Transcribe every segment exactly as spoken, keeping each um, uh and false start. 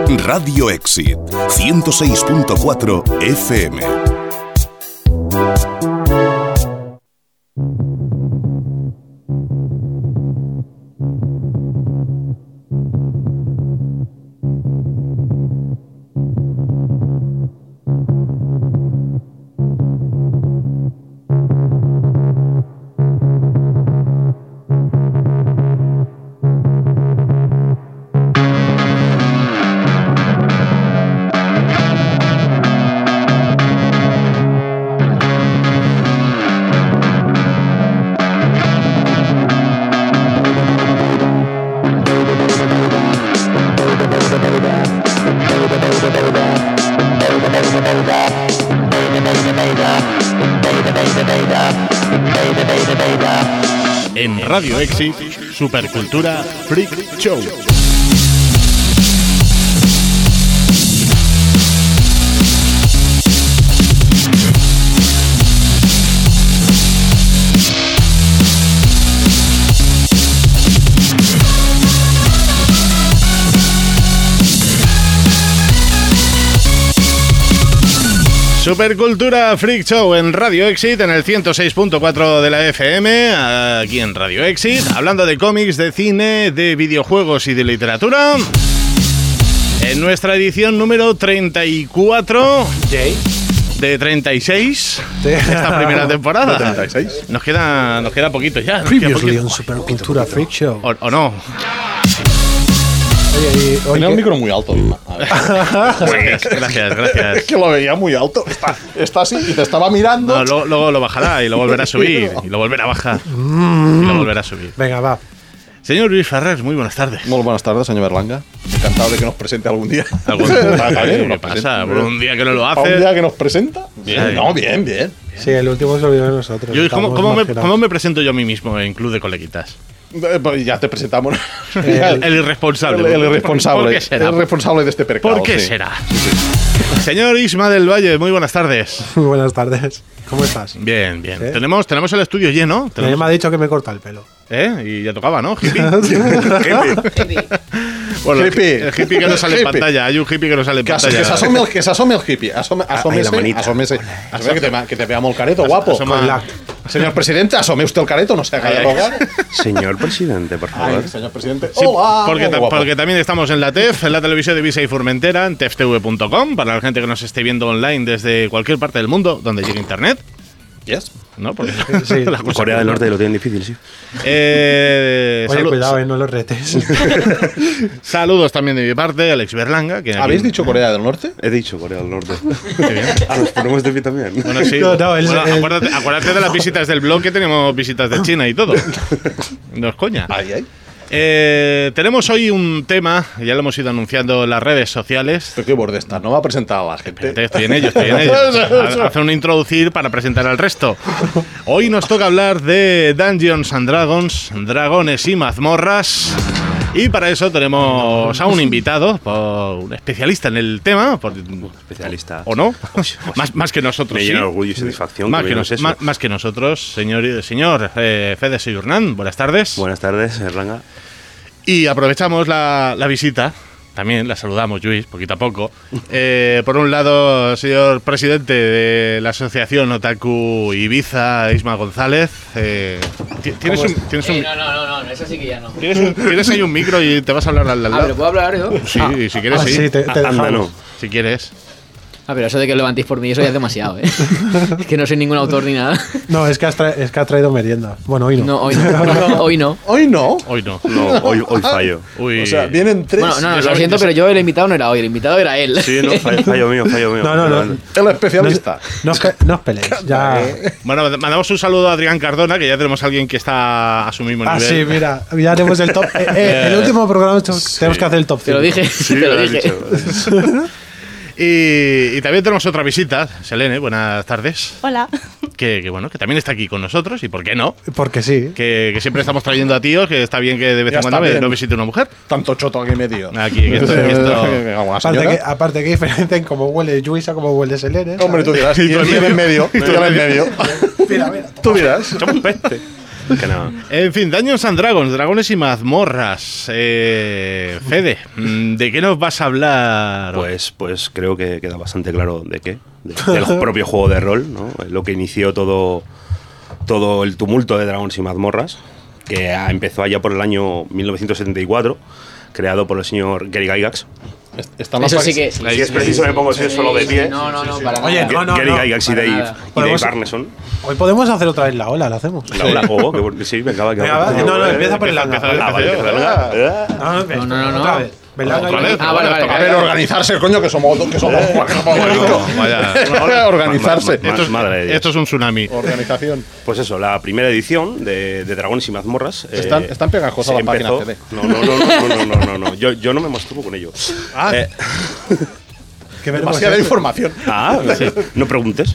Radio Exit, ciento seis punto cuatro F M. En Radio Exit, Supercultura Freak Show. Supercultura Freak Show en Radio Exit, en el ciento seis punto cuatro de la F M, aquí en Radio Exit, hablando de cómics, de cine, de videojuegos y de literatura. En nuestra edición número treinta y cuatro de treinta y seis de esta primera temporada. treinta y seis. Nos queda, nos queda poquito ya. Previously on Supercultura Freak Show. O, o no. Oye, y, Tenía el micro muy alto, Isma. Gracias, gracias, gracias. Es que lo veía muy alto. Está, está así y te estaba mirando. No, luego, luego lo bajará y lo volverá a subir y lo volverá a bajar y lo volverá a subir. Venga, va. Señor Luis Ferrer, muy buenas tardes. Muy buenas tardes, señor Berlanga. Encantado de que nos presente algún día. ¿Algún día? Bien, ¿Qué nos pasa? presenta. ¿Por un día que no lo ¿A hace? un día que nos presenta? Bien. Sí. No, bien, bien. Sí, el último se olvidó de nosotros. Yo, ¿cómo, Estamos cómo me, marginados. ¿Cómo me presento yo a mí mismo en Club de Coleguitas? Eh, pues ya te presentamos. El, el irresponsable. El, el irresponsable. ¿Por qué será? El responsable de este percado. ¿Por qué sí. será? Señor Isma del Valle, muy buenas tardes. Muy buenas tardes. ¿Cómo estás? Bien, bien. ¿Sí? Tenemos, tenemos el estudio lleno. Nadie Tenemos, me ha dicho que me corta el pelo. ¿eh? Y ya tocaba, ¿no? Hippie. Hippie. Bueno, el Hippie. el hippie que no sale en Hippie. pantalla. Hay un hippie que no sale en Que, as- pantalla. que se asome el, que se asome el hippie. Asome, ahí asómese, la manita. asómese. Asómese, que, te, que te vea molt careto, guapo. Asoma- Con la- Señor presidente, asome usted el careto, no se haga de rogar. Señor presidente, por favor. Ay, señor presidente. Sí, Hola. porque, Muy ta- guapo. porque también estamos en la T E F, en la televisión de Visa y Formentera, en tef t v punto com, para la gente que nos esté viendo online desde cualquier parte del mundo donde llegue internet. Yes. ¿No? Porque Sí. la cosa- Corea del Norte lo tienen difícil, sí. Eh, Oye, salu- cuidado, eh, no los retes. Saludos también de mi parte, Alex Berlanga. Que aquí- ¿Habéis dicho Corea del Norte? He dicho Corea del Norte. Qué bien. Ah, nos ponemos de pie también. Bueno, sí. No, no, el- Bueno, el- acuérdate, acuérdate de las visitas del blog, que tenemos visitas de China y todo. No es coña. Ay, ay. Eh, tenemos hoy un tema, ya lo hemos ido anunciando en las redes sociales. Pero qué borde está, no va a presentar a la gente. Espérate, estoy en ello, estoy en ello. Ha- Hace un introducir para presentar al resto. Hoy nos toca hablar de Dungeons and Dragons, dragones y mazmorras. Y para eso tenemos a un invitado, por- un especialista en el tema, por- Especialista. ¿o no? Más, más que nosotros. Me sí. llena de orgullo y satisfacción. Más que que, veamos nos- eso. más- más que nosotros, señor, señor eh, Fede Seyurnán, buenas tardes. Buenas tardes, Erlanga. Y aprovechamos la, la visita, también la saludamos, Luis, poquito a poco. Eh, por un lado, señor presidente de la asociación Otaku Ibiza, Isma González. Eh, ti- ¿tienes, un, tienes, un, Eh, no, no, no, no, eso sí que ya no. tienes, un- tienes ahí un micro y te vas a hablar al al Ah, pero lado? ¿puedo hablar yo? Sí, si quieres, Ah, sí. sí, te, te Anda, dejamos. no. Si quieres. Ah, pero eso de que os levantéis por mí, eso ya es demasiado, ¿eh? Es que no soy ningún autor ni nada. No, es que, has tra- es que ha traído merienda. Bueno, hoy no. No, hoy no. Hoy no. Hoy no. Hoy no. No, hoy, hoy fallo. Uy. O sea, vienen tres. Bueno, no, no, ya lo sabes- siento, ya pero yo el invitado no era hoy, el invitado era él. Sí, no, fallo, fallo mío, fallo mío. No, no, no. El especialista. No os, pe- no os peleéis. Ya. Bueno, mandamos un saludo a Adrián Cardona, que ya tenemos a alguien que está a su mismo Ah, nivel. sí, mira, ya tenemos el top. eh, eh, el último programa tenemos que hacer el top Te lo cinco. dije, Sí, te lo lo has dije. dicho. Y, y también tenemos otra visita, Selene, buenas tardes. Hola. Que, que bueno, que también está aquí con nosotros, y por qué no. Porque sí. Que, que siempre estamos trayendo a tíos, que está bien que de vez Ya en cuando está me- bien. no visite una mujer. Tanto choto aquí medio. Aquí, que esto, que esto- Como la Aparte señora. que, aparte que diferencia en cómo huele Luis a cómo huele Selene. Hombre, tú dirás. Y Y tú tú en en medio. Y tú en medio. Mira, mira. Tú dirás. Somos peste. Que no. En fin, Dungeons and Dragons, dragones y mazmorras. Eh, Fede, ¿de qué nos vas a hablar? Pues, pues creo que queda bastante claro de qué. De, del propio juego de rol, ¿no? Lo que inició todo, todo el tumulto de dragones y mazmorras, que empezó allá por el año mil novecientos setenta y cuatro, creado por el señor Gary Gygax. Están las Eso sí páginas- que. Si es preciso me pongo solo de pie. No, no, no, para Oye, nada. no, no, Gary no. Gygax y para Dave, nada. y Dave Podemos- Arneson. Hoy podemos hacer otra vez la ola, la hacemos. La ola, oh, que bueno, sí, venga, va, que Venga, va. va, no, no, empieza por el Empieza- langa. empieza- Ah, vale, yo, venga, venga. No, no, No, no, no, otra no. vez. Belanga Otra y- vez. Ah, vale, vale. A ver, organizarse, coño, que somos que somos que somos No, vaya. organizarse. Ma- ma- Esto es, madre de Dios. esto es un tsunami. Organización. Pues eso, la primera edición de, de Dragones y Mazmorras. Están- están pegajosas se la página empezó- C D. No, no, no, no, no, no, no, no. Yo, yo no me masturbo con ello. Ah. Eh, Qué vergüenza. Demasiada información. ah, sí. No preguntes.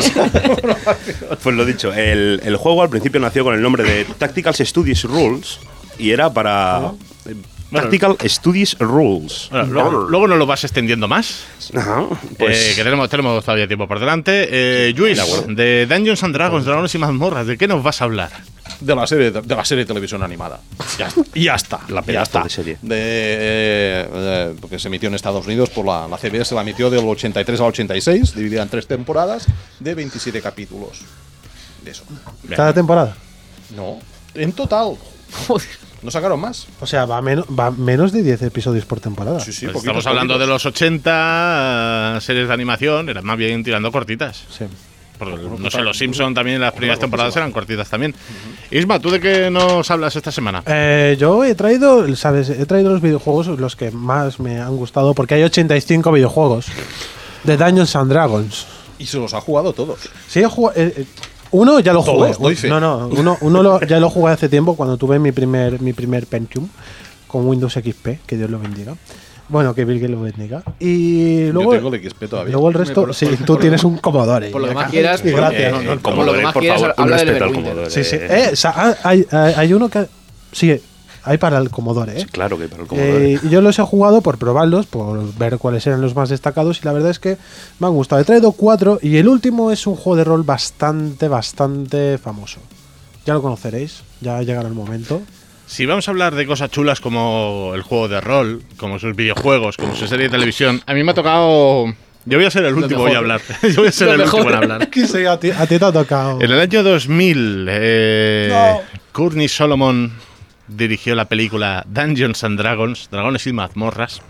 Pues lo dicho, el, el juego al principio nació con el nombre de Tactical Studies Rules y era para. eh, Tactical Studies Rules. Bueno, luego, luego nos lo vas extendiendo más. Ajá, pues. Eh, que tenemos, tenemos todavía tiempo por delante. Eh, Luis, De acuerdo. de Dungeons and Dragons, dragones y mazmorras, ¿de qué nos vas a hablar? De la serie de la serie de televisión animada. Ya está. Y ya está. La ya pedazo está. de serie. De, eh, eh, porque se emitió en Estados Unidos por la, la C B S, la emitió del ochenta y tres al ochenta y seis, dividida en tres temporadas de veintisiete capítulos. De eso. Cada temporada. No, en total. Joder. ¿No sacaron más? O sea, va, menos va menos de diez episodios por temporada. Sí, sí, Pues poquitos, estamos hablando poquitos. de los ochenta, eh, series de animación, eran más bien tirando cortitas. Sí. Porque, no sé, los Simpsons también en las primeras temporadas eran cortitas también. Isma, ¿tú de qué nos hablas esta semana? Eh, yo he traído, ¿sabes? He traído los videojuegos los que más me han gustado porque hay ochenta y cinco videojuegos de Dungeons and Dragons. Y se los ha jugado todos. Sí, he jugado. eh, eh, uno ya lo Todos, jugué. doy fe. No, no, uno, uno lo- ya lo jugué hace tiempo cuando tuve mi primer, mi primer Pentium con Windows X P, que Dios lo bendiga. Bueno, que Bill Gates lo bendiga. Y luego, Yo tengo el X P todavía. luego el resto, sí, tú tienes un Commodore. Por lo que y más acá- quieras. y gracias. Eh, no, no, el por lo Commodore, que más por quieras, favor, un habla del respeto al Everwinter. Commodore. Sí, sí. Eh, Eh, o sea, hay, hay- hay uno que. Sí, hay para el Commodore, ¿eh? Claro que para el Commodore. Eh, y yo los he jugado por probarlos, por ver cuáles eran los más destacados y la verdad es que me han gustado. He traído cuatro y el último es un juego de rol bastante, bastante famoso. Ya lo conoceréis, ya llegará el momento. Si vamos a hablar de cosas chulas como el juego de rol, como sus videojuegos, como su serie de televisión, a mí me ha tocado... Yo voy a ser el último mejor. en hablar. Yo voy a ser Lo el último mejor. en hablar. Sí, a ti, a ti te ha tocado. En el año dos mil, eh, Courtney Solomon dirigió la película Dungeons and Dragons, Dragones y Mazmorras.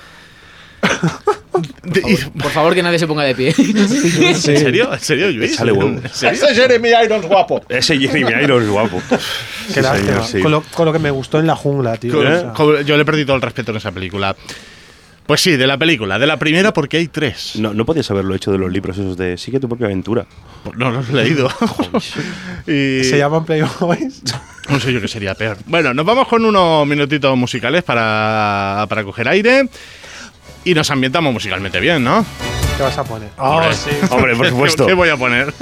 De- y- Por favor, que nadie se ponga de pie. ¿En serio? ¿En serio, Luis? Échale huevo. ¿En serio? Ese Jeremy Irons guapo. Ese Jeremy Irons guapo. Qué Sí, lástima. señor, sí. Con, lo, con lo que me gustó en la jungla, tío. Con- o sea. con- Yo le he perdido todo el respeto en esa película. Pues sí, de la película. De la primera porque hay tres. No, no podías haberlo hecho de los libros esos de Sigue tu propia aventura. No los he leído. y Se llaman Playboys. no sé yo qué sería peor. Bueno, nos vamos con unos minutitos musicales para, para coger aire. Y nos ambientamos musicalmente bien, ¿no? ¿Qué vas a poner? Hombre, Hombre, por supuesto. ¿Qué voy a poner?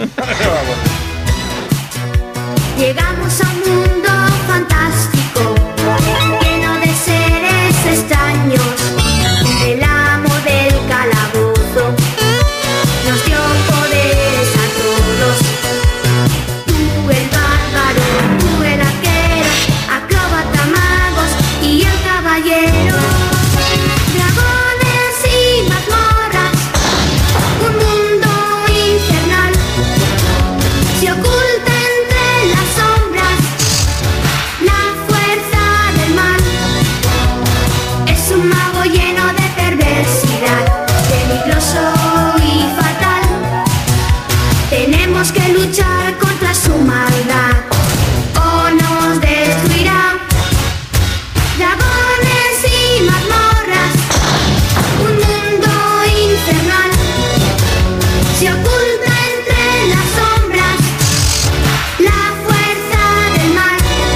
Llegamos a un mundo fantástico, lleno de seres extraños. El amo del calabozo nos dio poderes a todos. Tú el bárbaro, tú el arquero, acróbata, magos y el caballero. Dragones y mazmorras, un mundo infernal. Se oculta entre las sombras la fuerza del mal. Es un mago lleno de perversidad, peligroso y fatal. Tenemos que luchar contra su maldad o nos destruirá. Dragones y mazmorras, un mundo infernal. Se oculta entre las sombras la fuerza del mal.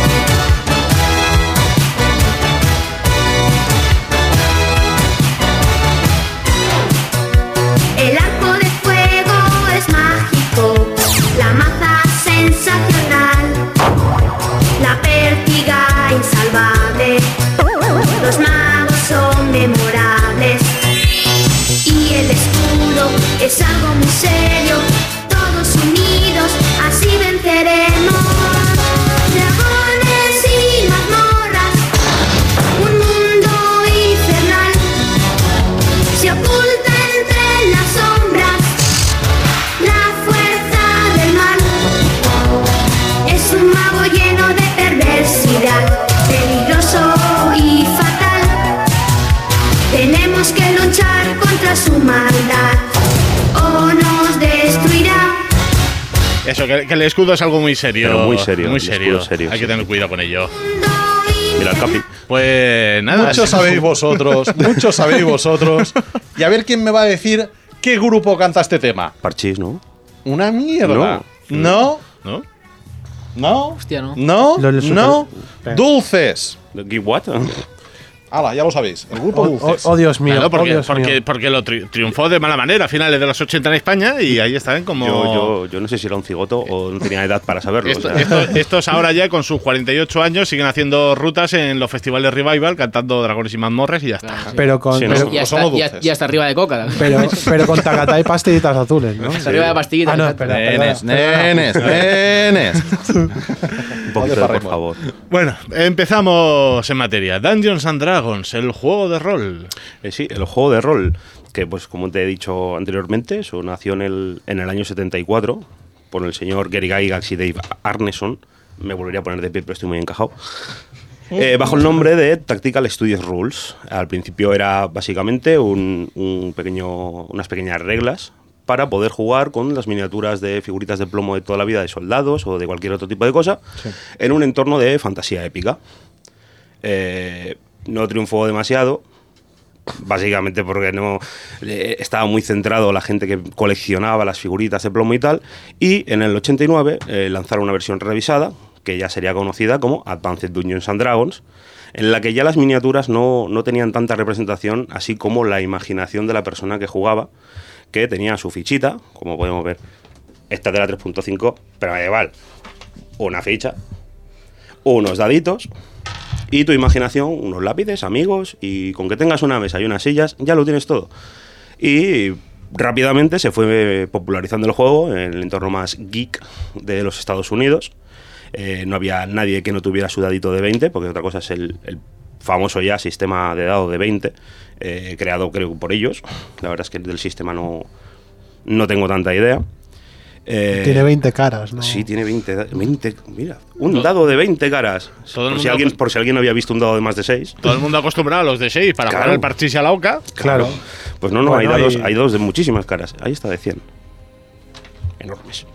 El arco de fuego es mágico, la maza sensacional, la pértiga insalvable, los magos son memorables y el escudo es algo muy serio. Todos unidos así venceremos. oculta entre las sombras la fuerza del mal. Es un mago lleno de perversidad, peligroso y fatal. Tenemos que luchar contra su maldad o nos destruirá. Eso, que, que el escudo es algo muy serio. Pero muy serio, Muy el serio. escudo es serio, Hay sí. que tener cuidado con ello. Mira el Capi. Pues nada. Muchos sabéis vosotros, muchos sabéis vosotros. Y a ver quién me va a decir qué grupo canta este tema. Parchís, ¿no? Una mierda. No, ¿No? no, Hostia, no. no, Lo del super- no. Venga. Dulces. ¿Qué what? Hala, ya lo sabéis. El grupo Oh, oh, Dulces. oh, Dios mío, Claro, oh, porque, Dios porque, mío. porque lo tri- triunfó de mala manera a finales de los ochenta en España y ahí están como. Yo, yo, yo no sé si era un cigoto o no tenía edad para saberlo. Esto- o sea. estos, estos ahora ya con sus cuarenta y ocho años siguen haciendo rutas en los festivales Revival cantando Dragones y mazmorras y ya está. Claro, sí. Pero con, Sí, ¿no? pero, Ya Pues son está, los ya, dulces. ya está arriba de coca. pero, pero con tacatá y pastillitas azules, ¿no? Está arriba de pastillitas. Ah, no, exacto. espera. Nenes, perdona, nenes, nenes. Un poquito, Vale, por Parremo. favor. Bueno, empezamos en materia. Dungeons and Dragons, el juego de rol. Eh, sí, el juego de rol, que pues como te he dicho anteriormente, eso nació en el, en el año setenta y cuatro por el señor Gary Gygax y Dave Arneson. Me volvería a poner de pie, pero estoy muy encajado. Eh, bajo el nombre de Tactical Studios Rules. Al principio era básicamente un, un pequeño, unas pequeñas reglas para poder jugar con las miniaturas de figuritas de plomo de toda la vida de soldados o de cualquier otro tipo de cosa en un entorno de fantasía épica. Eh, no triunfó demasiado, básicamente porque no eh, estaba muy centrado la gente que coleccionaba las figuritas de plomo y tal, y en el ochenta y nueve eh, lanzaron una versión revisada que ya sería conocida como Advanced Dungeons and Dragons, en la que ya las miniaturas no, no tenían tanta representación, así como la imaginación de la persona que jugaba, que tenía su fichita, como podemos ver, esta de la tres punto cinco, pero medieval, una ficha, unos daditos y tu imaginación, unos lápices, amigos, y con que tengas una mesa y unas sillas, ya lo tienes todo. Y rápidamente se fue popularizando el juego en el entorno más geek de los Estados Unidos. Eh, no había nadie que no tuviera su dadito de veinte, porque otra cosa es el, el famoso ya sistema de dado de veinte, eh, creado creo por ellos. La verdad es que del sistema no, no tengo tanta idea. Eh, Tiene veinte caras, ¿no? Sí, tiene veinte, veinte. Mira, un dado de veinte caras. Todo el Por si, mundo- alguien, por si alguien no había visto un dado de más de seis. Todo el mundo acostumbrado a los de seis para Claro. jugar el parchís y a la oca. Claro. Pues no, no, Bueno, hay, dados, y- hay dados de muchísimas caras. Ahí está de cien. Enormes.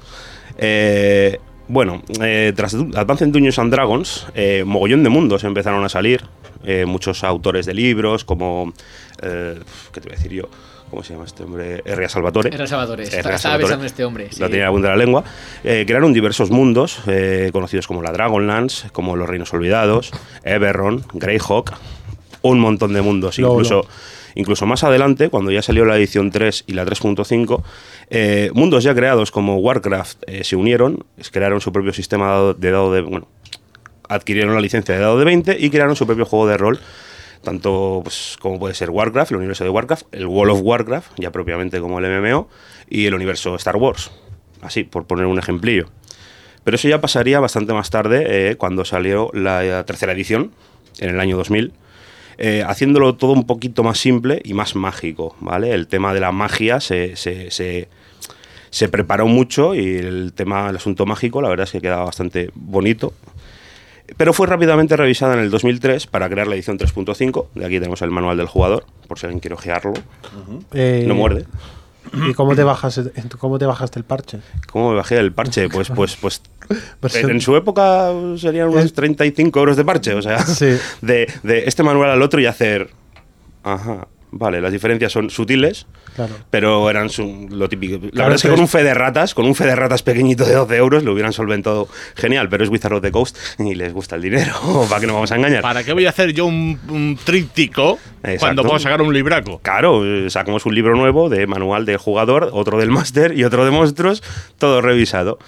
Eh, bueno, eh, tras Advanced Dungeons and Dragons, eh, mogollón de mundos empezaron a salir. Eh, muchos autores de libros, como. Eh, ¿Qué te voy a decir yo? ¿Cómo se llama este hombre? R A Salvatore. R A Salvatore. R A Estaba Salvatore. pensando en este hombre. Sí. Lo tenía en la punta de la lengua. Eh, crearon diversos mundos, eh, conocidos como la Dragonlance, como los Reinos Olvidados, Eberron, Greyhawk, un montón de mundos. Luego, incluso, luego. incluso más adelante, cuando ya salió la edición tres y la tres punto cinco, eh, mundos ya creados como Warcraft eh, se unieron, crearon su propio sistema de dado de, dado de bueno, adquirieron la licencia de dado de veinte y crearon su propio juego de rol, tanto pues, como puede ser Warcraft, el universo de Warcraft, el World of Warcraft, ya propiamente como el M M O, y el universo Star Wars, así, por poner un ejemplillo. Pero eso ya pasaría bastante más tarde, eh, cuando salió la tercera edición, en el año dos mil, eh, haciéndolo todo un poquito más simple y más mágico, ¿vale? El tema de la magia se, se, se, se preparó mucho y el tema, el asunto mágico, la verdad es que quedaba bastante bonito. Pero fue rápidamente revisada en el dos mil tres para crear la edición tres punto cinco. De aquí tenemos el manual del jugador, por si alguien quiere ojearlo. Eh, No muerde. ¿Y cómo te bajas, cómo te bajaste el parche? ¿Cómo me bajé el parche? Pues, pues, pues. Pues en, en su época serían unos es- treinta y cinco euros de parche. O sea, Sí. de, de este manual al otro y hacer. Ajá. Vale, las diferencias son sutiles, Claro. pero eran su- lo típico. La Claro, verdad es que eso con es- un fe de ratas, con un fe de ratas pequeñito de doce euros, lo hubieran solventado genial, pero es Wizard of the Coast y les gusta el dinero. ¿Para qué nos vamos a engañar? ¿Para qué voy a hacer yo un, un tríptico Exacto. cuando puedo sacar un libraco? Claro, eh, sacamos un libro nuevo de manual de jugador, otro del máster y otro de monstruos, todo revisado.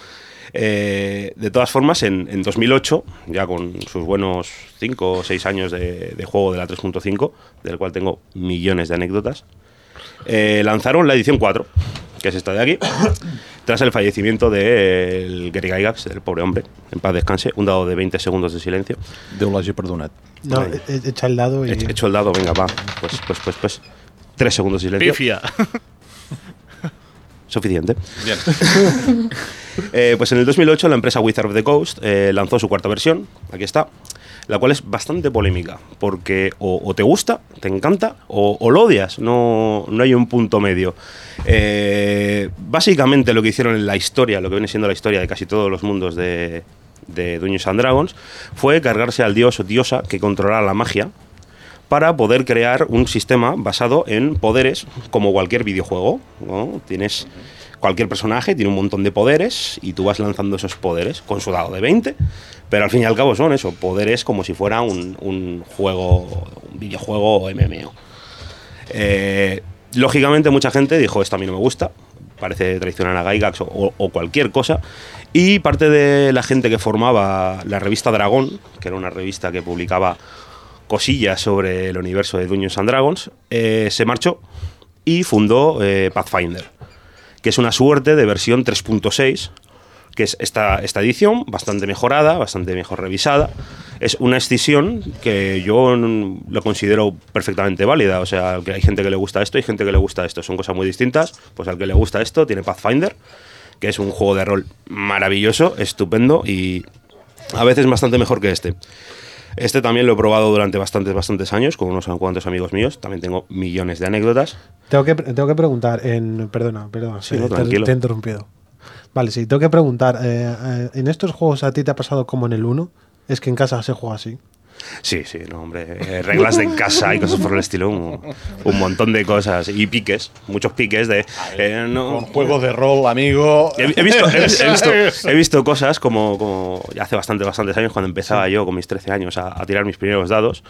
Eh, de todas formas, en, en dos mil ocho, ya con sus buenos cinco o seis años de, de juego de la tres punto cinco, del cual tengo millones de anécdotas, eh, lanzaron la edición cuatro, que es esta de aquí, tras el fallecimiento del Gary Gygax, del pobre hombre, en paz descanse, un dado de veinte segundos de silencio. Déu l'hagi perdonat. No, Ay. e- echa el dado y. He hecho el dado, venga, va, pues, pues, pues, pues. Tres segundos de silencio. Pifia. Suficiente. Bien. Eh, pues en el dos mil ocho la empresa Wizard of the Coast eh, lanzó su cuarta versión, aquí está, la cual es bastante polémica, porque o, o te gusta, te encanta, o, o lo odias, no, no hay un punto medio. Eh, básicamente lo que hicieron en la historia, lo que viene siendo la historia de casi todos los mundos de, de Dungeons and Dragons, fue cargarse al dios o diosa que controlara la magia, para poder crear un sistema basado en poderes, como cualquier videojuego, ¿no? Tienes cualquier personaje, tiene un montón de poderes y tú vas lanzando esos poderes con su dado de veinte, pero al fin y al cabo son eso, poderes como si fuera un, un juego, un videojuego M M O. Eh, lógicamente mucha gente dijo, esto a mí no me gusta, parece traicionar a Gygax o, o cualquier cosa, y parte de la gente que formaba la revista Dragón, que era una revista que publicaba cosillas sobre el universo de Dungeons and Dragons, eh, se marchó y fundó eh, Pathfinder, que es una suerte de versión tres punto seis, que es esta, esta edición bastante mejorada, bastante mejor revisada. Es una escisión que yo lo considero perfectamente válida. O sea, que hay gente que le gusta esto y gente que le gusta esto. Son cosas muy distintas. Pues al que le gusta esto tiene Pathfinder, que es un juego de rol maravilloso, estupendo y a veces bastante mejor que este. Este también lo he probado durante bastantes, bastantes años con unos cuantos amigos míos. También tengo millones de anécdotas. Tengo que, tengo que preguntar, en, perdona, perdona, Sí, sí, no, te, tranquilo. te he interrumpido. Vale, sí, tengo que preguntar, eh, eh, ¿en estos juegos a ti te ha pasado como en el uno? Es que en casa se juega así. Sí, sí, no, hombre. Eh, reglas de casa y cosas por el estilo. Un, un montón de cosas. Y piques, muchos piques de... Eh, no, Con juegos de rol, amigo. He, he visto, he, he visto, he visto cosas como, como ya hace bastante, bastantes años, cuando empezaba yo con mis trece años a, a tirar mis primeros dados,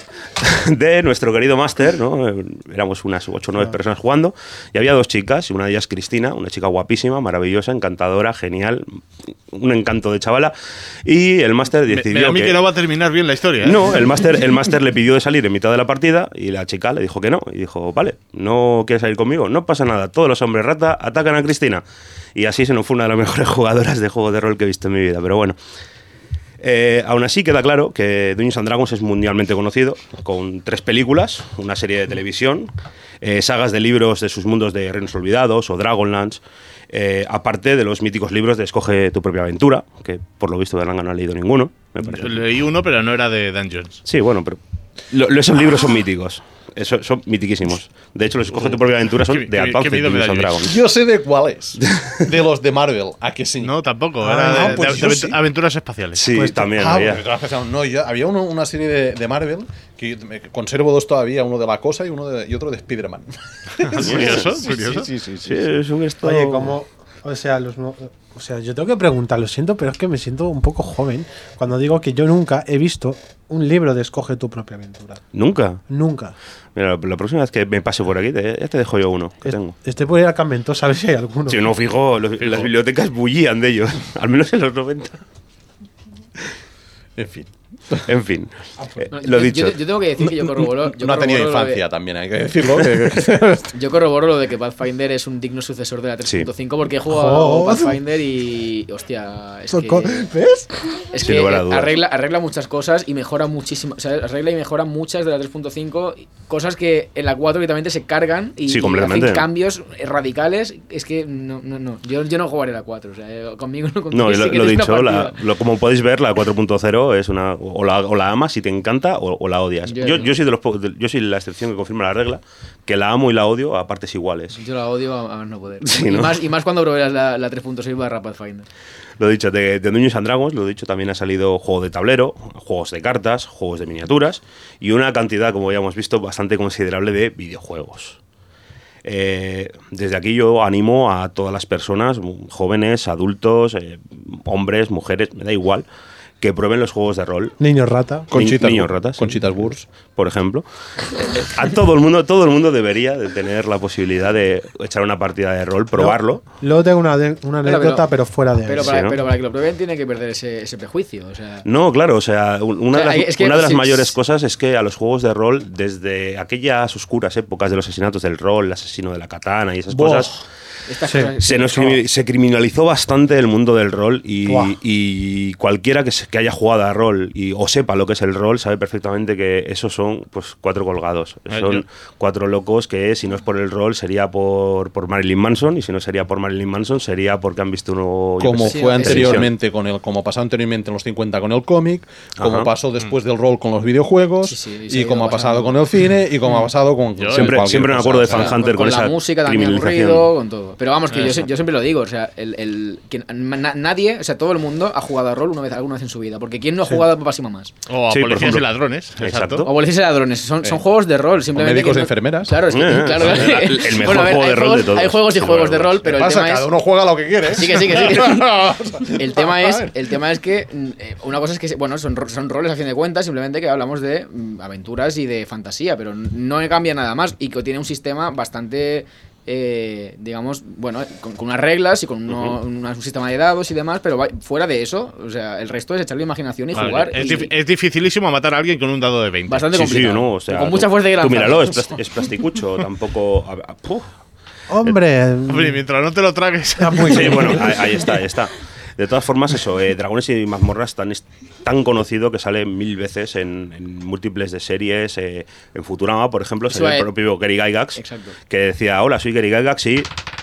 de nuestro querido máster, ¿no? Éramos unas ocho o nueve personas jugando, y había dos chicas, y una de ellas Cristina, una chica guapísima, maravillosa, encantadora, genial, un encanto de chavala, y el máster Me, decidió me da a mí que... que no va a terminar bien la historia. ¿eh? No, el máster el máster le pidió de salir en mitad de la partida y la chica le dijo que no. Y dijo, vale, ¿no quieres salir conmigo? No pasa nada, todos los hombres rata atacan a Cristina. Y así se nos fue una de las mejores jugadoras de juego de rol que he visto en mi vida. Pero bueno, eh, aún así queda claro que Dungeons and Dragons es mundialmente conocido, con tres películas, una serie de televisión, eh, sagas de libros de sus mundos de Reinos Olvidados o Dragonlance, eh, aparte de los míticos libros de Escoge tu propia aventura, que por lo visto Berlanga no ha leído ninguno, me parece. Yo leí uno, pero no era de Dungeons. Sí, bueno, pero lo- lo- esos libros son míticos. Eso, son mitiquísimos. De hecho, los Escoge tu propia aventura son ¿Qué- de qué- Advanced qué miedo me Dungeons da and yo? Dragons. Yo sé de cuáles. De los de Marvel. ¿A que sí? No, tampoco. Ah, era no, de, pues de- yo de sí. aventuras espaciales. Sí, Pues, también ah, había. pues, gracias, no, yo- había uno- una serie de, de Marvel que me conservo dos todavía, uno de La Cosa y uno de, y otro de Spider-Man. Curioso, Sí, curioso. Sí, sí, sí, Sí, sí. es un esto... Oye, como... O sea, los, no- o sea, yo tengo que preguntar, lo siento, pero es que me siento un poco joven cuando digo que yo nunca he visto un libro de Escoge tu propia aventura. Nunca. Nunca. Mira, la, la próxima vez que me pase por aquí, te, ya te dejo yo uno que Es- tengo. Estoy por ir al Camentós a ver si hay alguno. Si no, fijo, los- las bibliotecas bullían de ellos. Al menos en los noventa. En fin. En fin, eh, No, lo yo, dicho. Yo, yo tengo que decir que yo corroboro. Yo No ha tenido corroboro lo infancia de- también, hay que decirlo. que- que- Yo corroboro lo de que Pathfinder es un digno sucesor de la tres punto cinco porque he jugado Joder. Pathfinder y. Hostia, es Soco- que. ¿Ves? Es Sin que lugar a dudas. arregla, arregla muchas cosas y mejora muchísimo. O sea, arregla y mejora muchas de la tres punto cinco. Cosas que en la cuatro directamente se cargan y, Sí, y completamente. hacen cambios radicales. Es que no, no, no. Yo, yo no jugaré la cuatro. O sea, eh, conmigo no No, contéis, lo, sí que lo tenéis dicho, una la- partida. lo, como podéis ver, la cuatro punto cero es una o la, o la amas y te encanta o, o la odias. Yo Yo, no. yo, soy de los, po- de- yo soy la excepción que confirma la regla, que la amo y la odio a partes iguales. Yo la odio a, a no poder. Sí, y, ¿no? más, y más cuando probé la, la tres punto seis barra Pathfinder. Lo dicho, de, de Dungeons and Dragons, lo dicho, también ha salido juego de tablero, juegos de cartas, juegos de miniaturas y una cantidad, como ya hemos visto, bastante considerable de videojuegos. Eh, desde aquí yo animo a todas las personas, jóvenes, adultos, eh, hombres, mujeres, me da igual, que prueben los juegos de rol. Niños rata. Conchitas, niños ratas, sí. Conchitas Wurst. Por ejemplo, a todo el mundo, todo el mundo debería de tener la posibilidad de echar una partida de rol, probarlo. Luego tengo una, de- una Pero- anécdota, pero- pero, fuera de Pero, ahí. para, ¿no? pero para que lo prueben tiene que perder ese, ese prejuicio. O sea, No, claro, o sea, un- una, O sea, de, las, es que una de las si- mayores cosas es que a los juegos de rol, desde aquellas oscuras épocas de los asesinatos del rol, el asesino de la katana y esas Buah. cosas, estas Sí. cosas- se, nos crimi- se criminalizó bastante el mundo del rol y, Buah. y cualquiera que, se- que haya jugado a rol y o sepa lo que es el rol, sabe perfectamente que esos son pues cuatro colgados. Son cuatro locos que si no es por el rol sería por, por Marilyn Manson, y si no sería por Marilyn Manson sería porque han visto uno... Como sé, fue sí, anteriormente con el, como pasó anteriormente en los cincuenta con el cómic, como Ajá. pasó después del rol con los videojuegos, Sí, sí, se ha y como ido ha pasado pasando. con el cine, y como ha pasado con, Yo con siempre cualquier siempre me cosa. acuerdo de O sea, Fan Hunter con, con la esa música también criminalización. aburrido, con todo. Pero vamos, que yo, se- yo siempre lo digo, o sea, el, el, que na- nadie, o sea, todo el mundo ha jugado a rol una vez, alguna vez en su vida. Porque ¿quién no ha jugado a Papás y Mamás? O a Sí, por policías y ejemplo. ladrones. Exacto. Exacto. O policías y ladrones. Son, son juegos de rol, simplemente. médicos que e no- enfermeras. Claro, es que, Eh, claro. el- el- el mejor Bueno, a ver, juego hay de rol juegos- de todos. Hay juegos y Sí, juegos de bueno, rol, pero ¿Qué el pasa? tema Cada es. uno juega lo que quiere. Sí, que sí, que sí. que- el tema es, el tema es que mm, eh, una cosa es que bueno, son, ro- son roles a fin de cuentas, simplemente que hablamos de mm, aventuras y de fantasía, pero no cambia nada más y que tiene un sistema bastante eh, digamos, bueno, con, con unas reglas y con uno- una- un sistema de dados y demás, pero va- fuera de eso, o sea, el resto es echarle imaginación y Vale, jugar. es, y- dif- es dificilísimo matar a alguien con un dado de veinte. Bastante Sí, sí, complicado. no, o sea, con tú- mucha fuerza y Tú lanzar. míralo, es, plas- es plasticucho, tampoco... a- a- puf. Hombre, Hombre, mientras no te lo tragues. Sí, bueno, ahí, ahí está, ahí está. De todas formas, eso, eh, Dragones y Mazmorras tan, es tan conocido que sale mil veces en, en múltiples de series. Eh, en Futurama, por ejemplo, Eso sale el es. propio Gary Gygax, Exacto. que decía, hola, soy Gary Gygax y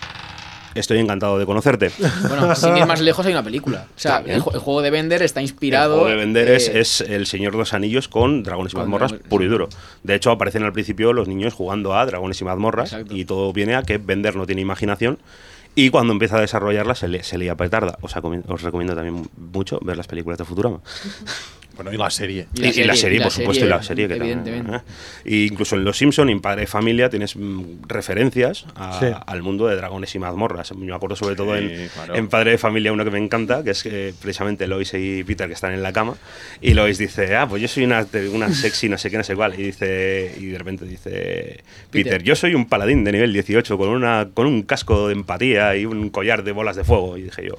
estoy encantado de conocerte. Bueno, sin ir más lejos hay una película. O sea, También. el, ju- el juego de Bender está El inspirado. juego de vender es, eh, es El Señor de los Anillos con Dragones y Con Mazmorras Dragones, puro y sí. duro. De hecho, aparecen al principio los niños jugando a Dragones y Mazmorras, Exacto. y todo viene a que Bender no tiene imaginación. Y cuando empieza a desarrollarla se le, se le petarda. Os, acom- os recomiendo también mucho ver las películas de Futurama. Bueno, y la serie. Y, y la serie, por supuesto, y la serie. Que evidentemente. también, ¿eh? Y incluso en Los Simpson y en Padre de Familia tienes mm, referencias a- Sí. al mundo de Dragones y Mazmorras. Me acuerdo sobre todo en, Sí, claro. en Padre de Familia uno que me encanta, que es que precisamente Lois y Peter que están en la cama, y Lois dice, ah, pues yo soy una, una sexy no sé qué, no sé cuál, y dice y de repente dice Peter, Peter. yo soy un paladín de nivel dieciocho con, una, con un casco de empatía y un collar de bolas de fuego. Y dije yo...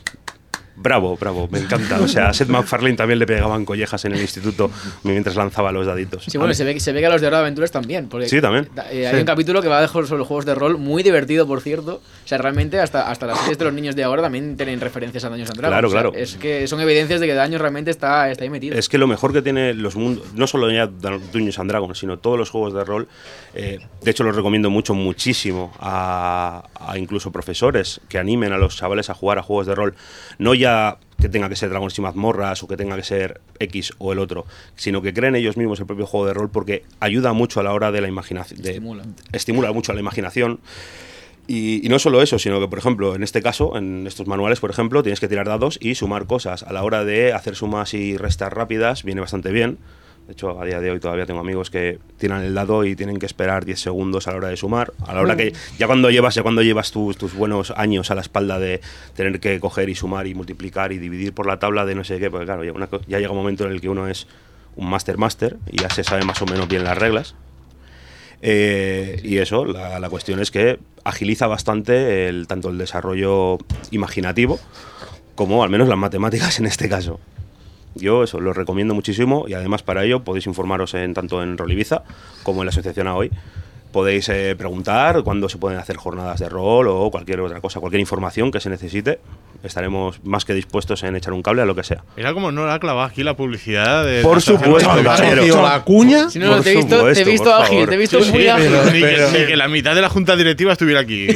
Bravo, bravo, me encanta. O sea, a Seth MacFarlane también le pegaban collejas en el instituto mientras lanzaba los daditos. Sí, bueno, A- se ve, que- se ve que a los de Hora de Aventuras también. Porque Sí, también. da- eh, hay un capítulo que va de sobre los juegos de rol, muy divertido, por cierto. O sea, realmente hasta, hasta las series de los niños de ahora también tienen referencias a Dungeons and Dragons. Claro, O sea, claro. es que son evidencias de que Daños realmente está, está ahí metido. Es que lo mejor que tiene los mundos, no solo ya Dungeons and Dragons, sino todos los juegos de rol, eh, de hecho los recomiendo mucho, muchísimo a, a incluso profesores que animen a los chavales a jugar a juegos de rol, no ya que tenga que ser Dragones y Mazmorras o que tenga que ser X o el otro, sino que creen ellos mismos el propio juego de rol, porque ayuda mucho a la hora de la imaginación, de- Estimula. estimula mucho a la imaginación. Y, y no solo eso, sino que, por ejemplo, en este caso, en estos manuales, por ejemplo, tienes que tirar dados y sumar cosas. A la hora de hacer sumas y restas rápidas, viene bastante bien. De hecho, a día de hoy todavía tengo amigos que tiran el dado y tienen que esperar diez segundos a la hora de sumar. A la hora que ya cuando llevas, ya cuando llevas tus, tus buenos años a la espalda de tener que coger y sumar y multiplicar y dividir por la tabla de no sé qué, porque claro, ya, una co- ya llega un momento en el que uno es un master master y ya se sabe más o menos bien las reglas. Eh, y eso, la, la cuestión es que agiliza bastante el, tanto el desarrollo imaginativo como al menos las matemáticas en este caso. Yo eso lo recomiendo muchísimo y además para ello podéis informaros en tanto en Rolibiza como en la asociación A Hoy. Podéis eh, preguntar cuándo se pueden hacer jornadas de rol o cualquier otra cosa, cualquier información que se necesite. Estaremos más que dispuestos en echar un cable a lo que sea. Mira cómo no la ha clavado aquí la publicidad de. Por de- supuesto, de- caballero. Tío, la cuña. Si no, no, por te he visto, te he supuesto, visto por ágil, favor. te he visto Sí, muy sí, ágil. pero ni, pero- que, ni que la mitad de la junta directiva estuviera aquí.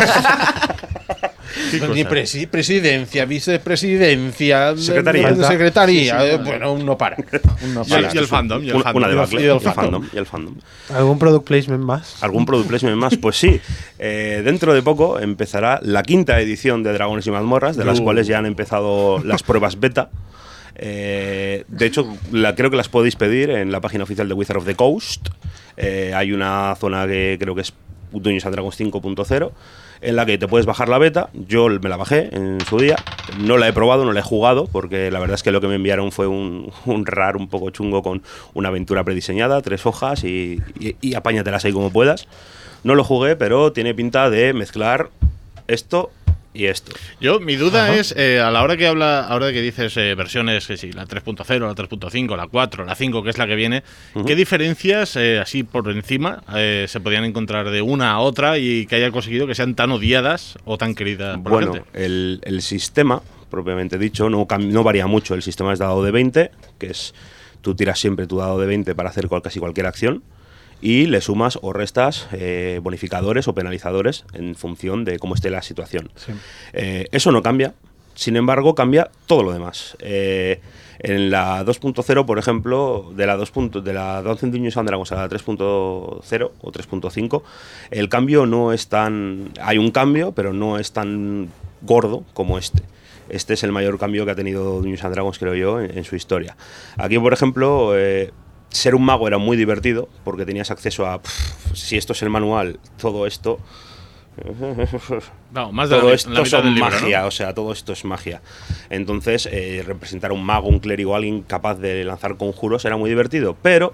Qué Ni cosa. presi- presidencia, vicepresidencia, Secretaría. de- secretaría. Sí, sí, Eh, sí. bueno, uno para. Uno Y el, para. y el fandom. Y el Una, fandom. una debacle, Y y el el fandom. fandom. Y el fandom. ¿algún product placement más? ¿Algún product placement más? Pues sí. Eh, dentro de poco empezará la quinta edición de Dragones y Mazmorras, de las Uh. cuales ya han empezado las pruebas beta. Eh, de hecho, la, creo que las podéis pedir en la página oficial de Wizard of the Coast. Eh, hay una zona que creo que es Dungeons and Dragons cinco punto cero, en la que te puedes bajar la beta. Yo me la bajé en su día. No la he probado, no la he jugado, porque la verdad es que lo que me enviaron fue un, un RAR un poco chungo con una aventura prediseñada, tres hojas y, y, y apáñatelas ahí como puedas. No lo jugué, pero tiene pinta de mezclar esto y esto. Yo, mi duda Ajá. es, eh, a la hora que habla, ahora de que dices eh, versiones, que sí, la tres punto cero, la tres punto cinco, la cuatro, la cinco, que es la que viene, uh-huh. ¿qué diferencias, eh, así por encima, eh, se podían encontrar de una a otra y que haya conseguido que sean tan odiadas o tan queridas por bueno, la gente? Bueno, el, el sistema, propiamente dicho, no, no varía mucho. El sistema es dado de veinte, que es, tú tiras siempre tu dado de veinte para hacer cual, casi cualquier acción, y le sumas o restas eh, bonificadores o penalizadores en función de cómo esté la situación. Sí. Eh, eso no cambia, sin embargo cambia todo lo demás. Eh, en la dos punto cero, por ejemplo, de la dos. de la Dungeons and Dragons a la tres punto cero o tres punto cinco, el cambio no es tan... Hay un cambio, pero no es tan gordo como este. Este es el mayor cambio que ha tenido Dungeons and Dragons, creo yo, en, en su historia. Aquí, por ejemplo... Eh, ser un mago era muy divertido porque tenías acceso a, pff, si esto es el manual, todo esto, no, más de todo la, esto la son libro, magia, ¿no? O sea, todo esto es magia. Entonces, eh, representar a un mago, un clérigo, alguien capaz de lanzar conjuros era muy divertido, pero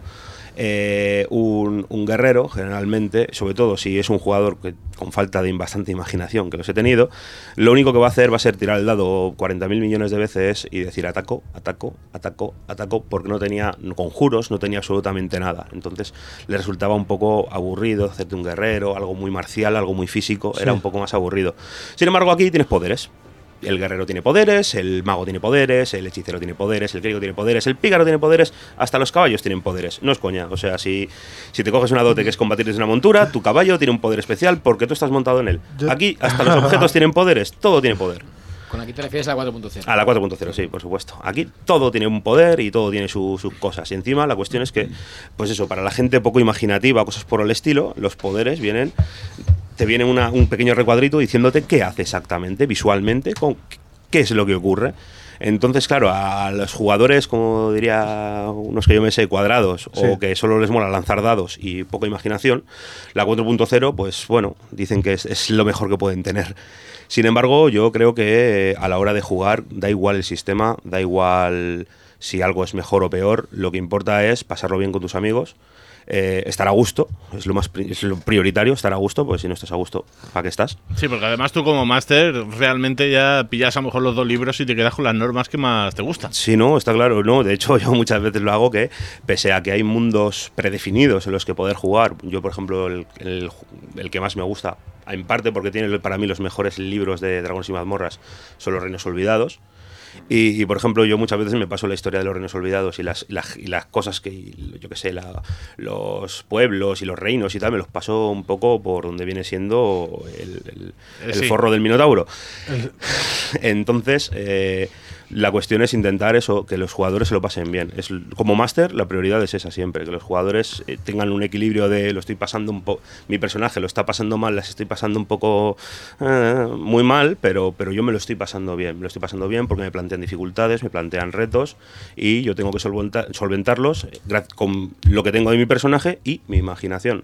eh, un, un guerrero, generalmente, sobre todo si es un jugador que, con falta de bastante imaginación, que los he tenido, lo único que va a hacer va a ser tirar el dado cuarenta mil millones de veces y decir ataco, ataco, ataco, ataco, porque no tenía conjuros, no tenía absolutamente nada. Entonces le resultaba un poco aburrido hacerte un guerrero, algo muy marcial, algo muy físico, sí. Era un poco más aburrido. Sin embargo, aquí tienes poderes. El guerrero tiene poderes, el mago tiene poderes, el hechicero tiene poderes, el clérigo tiene poderes, el pícaro tiene poderes, hasta los caballos tienen poderes. No es coña, o sea, si, si te coges una dote que es combatir desde una montura, tu caballo tiene un poder especial porque tú estás montado en él. Aquí hasta los objetos tienen poderes, todo tiene poder. Con aquí te refieres a la cuatro punto cero. A la cuatro punto cero, sí, por supuesto. Aquí todo tiene un poder y todo tiene sus su cosas. Y encima la cuestión es que, pues eso, para la gente poco imaginativa, cosas por el estilo, los poderes vienen... Te viene una, un pequeño recuadrito diciéndote qué hace exactamente, visualmente, con qué es lo que ocurre. Entonces, claro, a los jugadores, como diría unos que yo me sé, cuadrados, sí. O que solo les mola lanzar dados y poca imaginación, la cuatro punto cero, pues bueno, dicen que es, es lo mejor que pueden tener. Sin embargo, yo creo que a la hora de jugar, da igual el sistema, da igual si algo es mejor o peor, lo que importa es pasarlo bien con tus amigos. Eh, estar a gusto, es lo más es lo prioritario, estar a gusto, pues si no estás a gusto, ¿para qué estás? Sí, porque además tú como máster realmente ya pillas a lo mejor los dos libros y te quedas con las normas que más te gustan. Sí, no, está claro, no, de hecho yo muchas veces lo hago que, pese a que hay mundos predefinidos en los que poder jugar, yo por ejemplo el, el, el que más me gusta, en parte porque tiene para mí los mejores libros de Dragones y Mazmorras, son los Reinos Olvidados. Y, y, por ejemplo, yo muchas veces me paso la historia de los reinos olvidados y las, la, y las cosas que, yo qué sé, la, los pueblos y los reinos y tal, me los paso un poco por donde viene siendo el, el, el sí. forro del Minotauro. Entonces, eh, la cuestión es intentar eso, que los jugadores se lo pasen bien. Es, como máster, la prioridad es esa siempre, que los jugadores eh, tengan un equilibrio de lo estoy pasando un poco, mi personaje lo está pasando mal, las estoy pasando un poco eh, muy mal, pero, pero yo me lo estoy pasando bien, me lo estoy pasando bien porque me plantean dificultades, me plantean retos y yo tengo que solventar, solventarlos con lo que tengo de mi personaje y mi imaginación.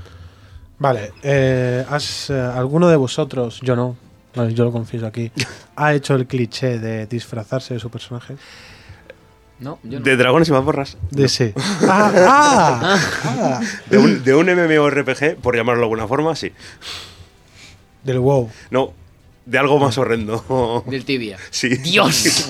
Vale, eh, ¿has, eh, ¿alguno de vosotros, yo no, vale, yo lo confieso aquí, ha hecho el cliché de disfrazarse de su personaje? No, yo no. ¿De Dragones y Mazmorras? De no. sí. Ah, ah, ah. De, un, de un MMORPG, por llamarlo de alguna forma, sí. Del WoW. No, de algo más horrendo. Del Tibia. Sí. ¡Dios!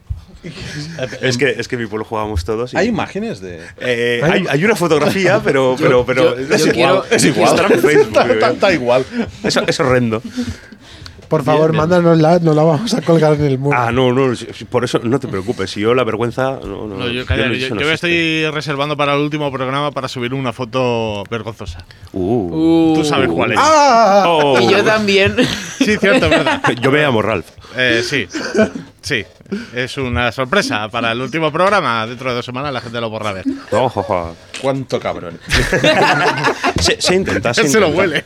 Es que, es que en mi pueblo jugábamos todos. Y, ¿Hay imágenes de...? Eh, hay, hay una fotografía, pero, pero, pero yo, es, yo igual, quiero, es igual. Está en Facebook. Está, está igual. Es, es horrendo. Por favor, bien, bien. Mándanosla, no la vamos a colgar en el muro. Ah, no, no, por eso no te preocupes. Si yo la vergüenza. No, no, no, yo, calla, yo, yo, no yo me estoy reservando para el último programa para subir una foto vergonzosa. Uh, uh, Tú sabes cuál es. Ah, oh. Y yo también. Sí, cierto, es verdad. Yo me llamo Ralph. Eh, sí, sí. Es una sorpresa para el último programa. Dentro de dos semanas la gente lo podrá ver. Oh, jo, jo. Cuánto cabrón. se, se intenta, se, se intenta. lo huele.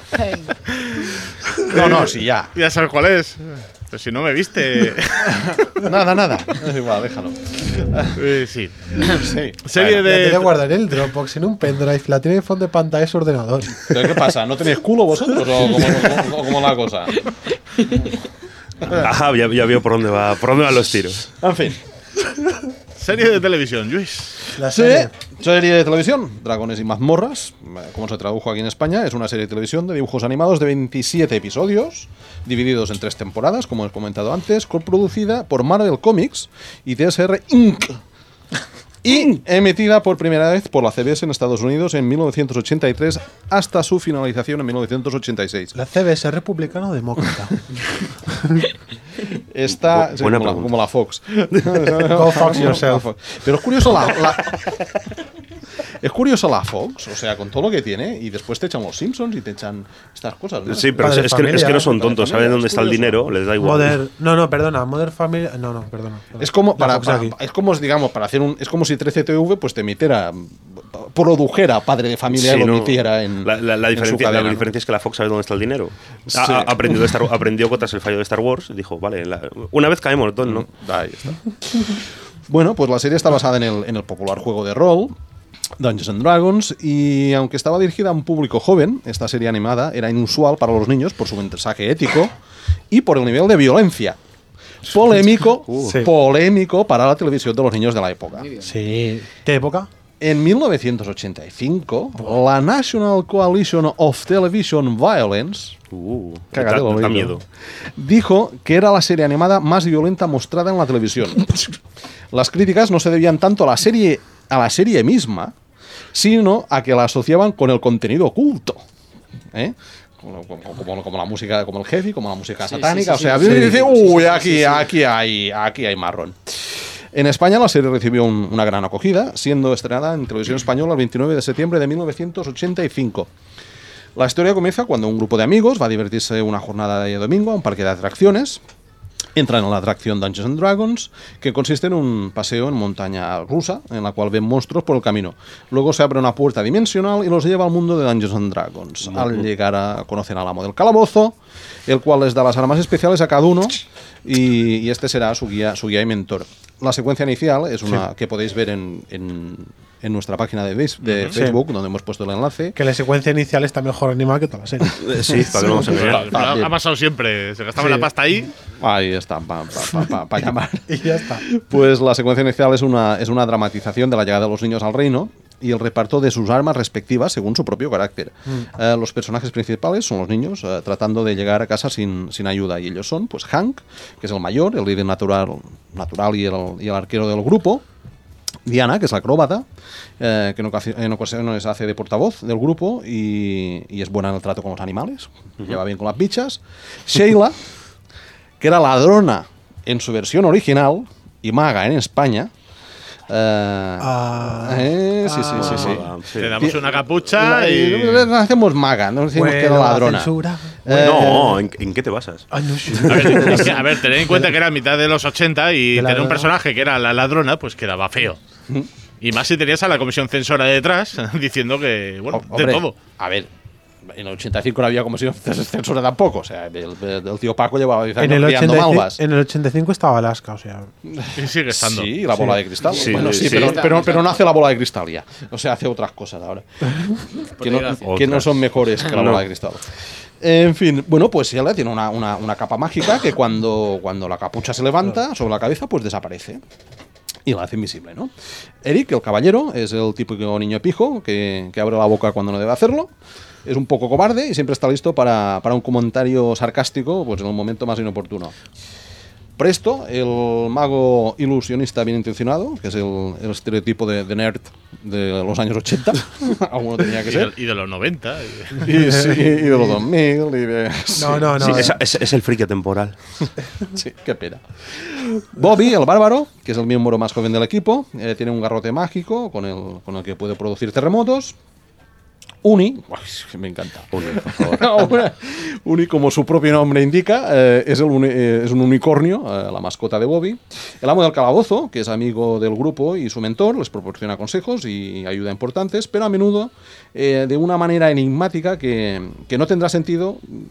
No, no, sí, ya. Ya sabes cuál es. Pero si no me viste. Nada, nada. Es igual, déjalo. Eh, sí. Sí. Serie bueno, de. Te voy a guardar en el Dropbox en un pendrive. La tiene en fondo de pantalla de su ordenador. ¿Pero qué pasa? ¿No tenéis culo vosotros o cómo, cómo, cómo la cosa? Ajá, ya, ya veo por dónde va, por dónde van los tiros. En fin. Serie de televisión, Luis. La Sí, serie. serie de televisión, Dragones y mazmorras, eh, como se tradujo aquí en España, es una serie de televisión de dibujos animados de veintisiete episodios, divididos en tres temporadas, como he comentado antes, coproducida por Marvel Comics y T S R Incorporated. Y emitida por primera vez por la C B S en Estados Unidos en mil novecientos ochenta y tres hasta su finalización en mil novecientos ochenta y seis. La C B S, republicano o demócrata. Está Bu- sí, buena como, la, pregunta. como la Fox. Go Fox yourself. Pero es curioso la, la- es curioso la Fox, o sea, con todo lo que tiene, y después te echan los Simpsons y te echan estas cosas, ¿no? Sí, pero Padre es, es que, es que no son familia, tontos, padre saben familia, dónde es está el curioso. dinero, les da igual. Modern, no, no, perdona, Modern Family. No, no, perdona. perdona. Es como La para, Fox para- aquí. es como digamos para hacer un es como si trece T V pues te emitiera, produjera Padre de Familia Sí, y lo no. emitiera en la, la- la en su diferencia, cadena, la ¿no? diferencia es que la Fox sabe dónde está el dinero. Sí. Ha, ha aprendido, de Star, aprendió tras el fallo de Star Wars. Dijo, vale, la- una vez caemos, dos, ¿no? Ahí está. Bueno, pues la serie está basada en el, en el popular juego de rol Dungeons and Dragons, y aunque estaba dirigida a un público joven, esta serie animada era inusual para los niños por su mensaje ético y por el nivel de violencia. Polémico, Uh. Sí. polémico para la televisión de los niños de la época. Sí. ¿Qué época? En mil novecientos ochenta y cinco, la National Coalition of Television Violence Uh, Cágate, da, lo da oído. miedo. dijo que era la serie animada más violenta mostrada en la televisión. Las críticas no se debían tanto a la serie, a la serie misma, sino a que la asociaban con el contenido oculto. ¿Eh? Como, como- como- como la música, como el heavy, como la música Sí, satánica. sí, sí, o sea, sí, sí, dice, sí, uy, sí, aquí, sí, sí. aquí hay, aquí hay marrón. En España la serie recibió un- una gran acogida, siendo estrenada en televisión española el veintinueve de septiembre de mil novecientos ochenta y cinco. La historia comienza cuando un grupo de amigos va a divertirse una jornada de domingo a un parque de atracciones. Entran en la atracción Dungeons and Dragons, que consiste en un paseo en montaña rusa, en la cual ven monstruos por el camino. Luego se abre una puerta dimensional y los lleva al mundo de Dungeons and Dragons. Al llegar a conocer al amo del calabozo, el cual les da las armas especiales a cada uno, y, y este será su guía, su guía y mentor. La secuencia inicial es una que podéis ver en, en, en nuestra página de, Face- de Sí. Facebook, donde hemos puesto el enlace. Que la secuencia inicial está mejor animada que toda la serie. Eh, Sí, para que no vamos a engañar. Pero ha- bien. ha pasado siempre. Se gastaba Sí. la pasta ahí. Ahí está, para llamar. Y ya está. Pues la secuencia inicial es una, es una dramatización de la llegada de los niños al reino y el reparto de sus armas respectivas según su propio carácter. Eh, los personajes principales son los niños eh, tratando de llegar a casa sin, sin ayuda, y ellos son pues Hank, que es el mayor, el líder natural, natural y, el, y el arquero del grupo. Diana, que es la acróbata, eh, que en, ocasi- en ocasiones hace de portavoz del grupo y, y es buena en el trato con los animales, lleva bien con las bichas. Sheila, que era ladrona en su versión original y maga en España. Eh, Ah. eh, sí, sí, sí, sí. Ah, sí. Te damos una capucha y. Hacemos maga, no decimos que era Bueno, la ladrona. censura. Eh, No, ¿en, en qué te basas? Ay, no sé. A ver, es que, a ver, tened en cuenta que era mitad de los ochenta y De la tener un ladrona. personaje que era la ladrona, pues quedaba feo. Y más si tenías a la comisión censora detrás diciendo que, bueno, Ho- hombre, de todo. A ver, en el ochenta y cinco no había comisión censura tampoco. O sea, el, el- el tío Paco llevaba diez En años el, criando ochenta y cinco, malvas. en el ochenta y cinco estaba Alaska, o sea. Y sigue estando. Sí, la bola Sí. de cristal. Sí, bueno, sí, sí, sí. pero, Está- pero, está- pero no hace la bola de cristal ya. O sea, hace otras cosas ahora. que, no, desgracia. que no Otras. son mejores que la No. bola de cristal. En fin, bueno, pues ella tiene una, una- una capa mágica que cuando, cuando la capucha se levanta sobre la cabeza, pues desaparece. Y la hace invisible, ¿no? Eric, el caballero, es el típico niño pijo que, que abre la boca cuando no debe hacerlo. Es un poco cobarde y siempre está listo para, para un comentario sarcástico pues en el momento más inoportuno. Presto, el mago ilusionista bien intencionado, que es el, el estereotipo de, de nerd de los años ochenta, alguno tenía que Y de, ser. y de los noventa. Y, sí, y de los dos mil. Y de, No, no, no. Sí, eh. es, es- es el friki temporal. Sí, qué pena. Bobby, el bárbaro, que es el miembro más joven del equipo, eh, tiene un garrote mágico con el, con el que puede producir terremotos. Uni, uy, que me encanta. Uni, por favor. Uni, como su propio nombre indica, eh, es, el uni- eh, es un unicornio, eh, la mascota de Bobby. El amo del calabozo, que es amigo del grupo y su mentor, les proporciona consejos y ayuda importantes, pero a menudo eh, de una manera enigmática que, que no tendrá sentido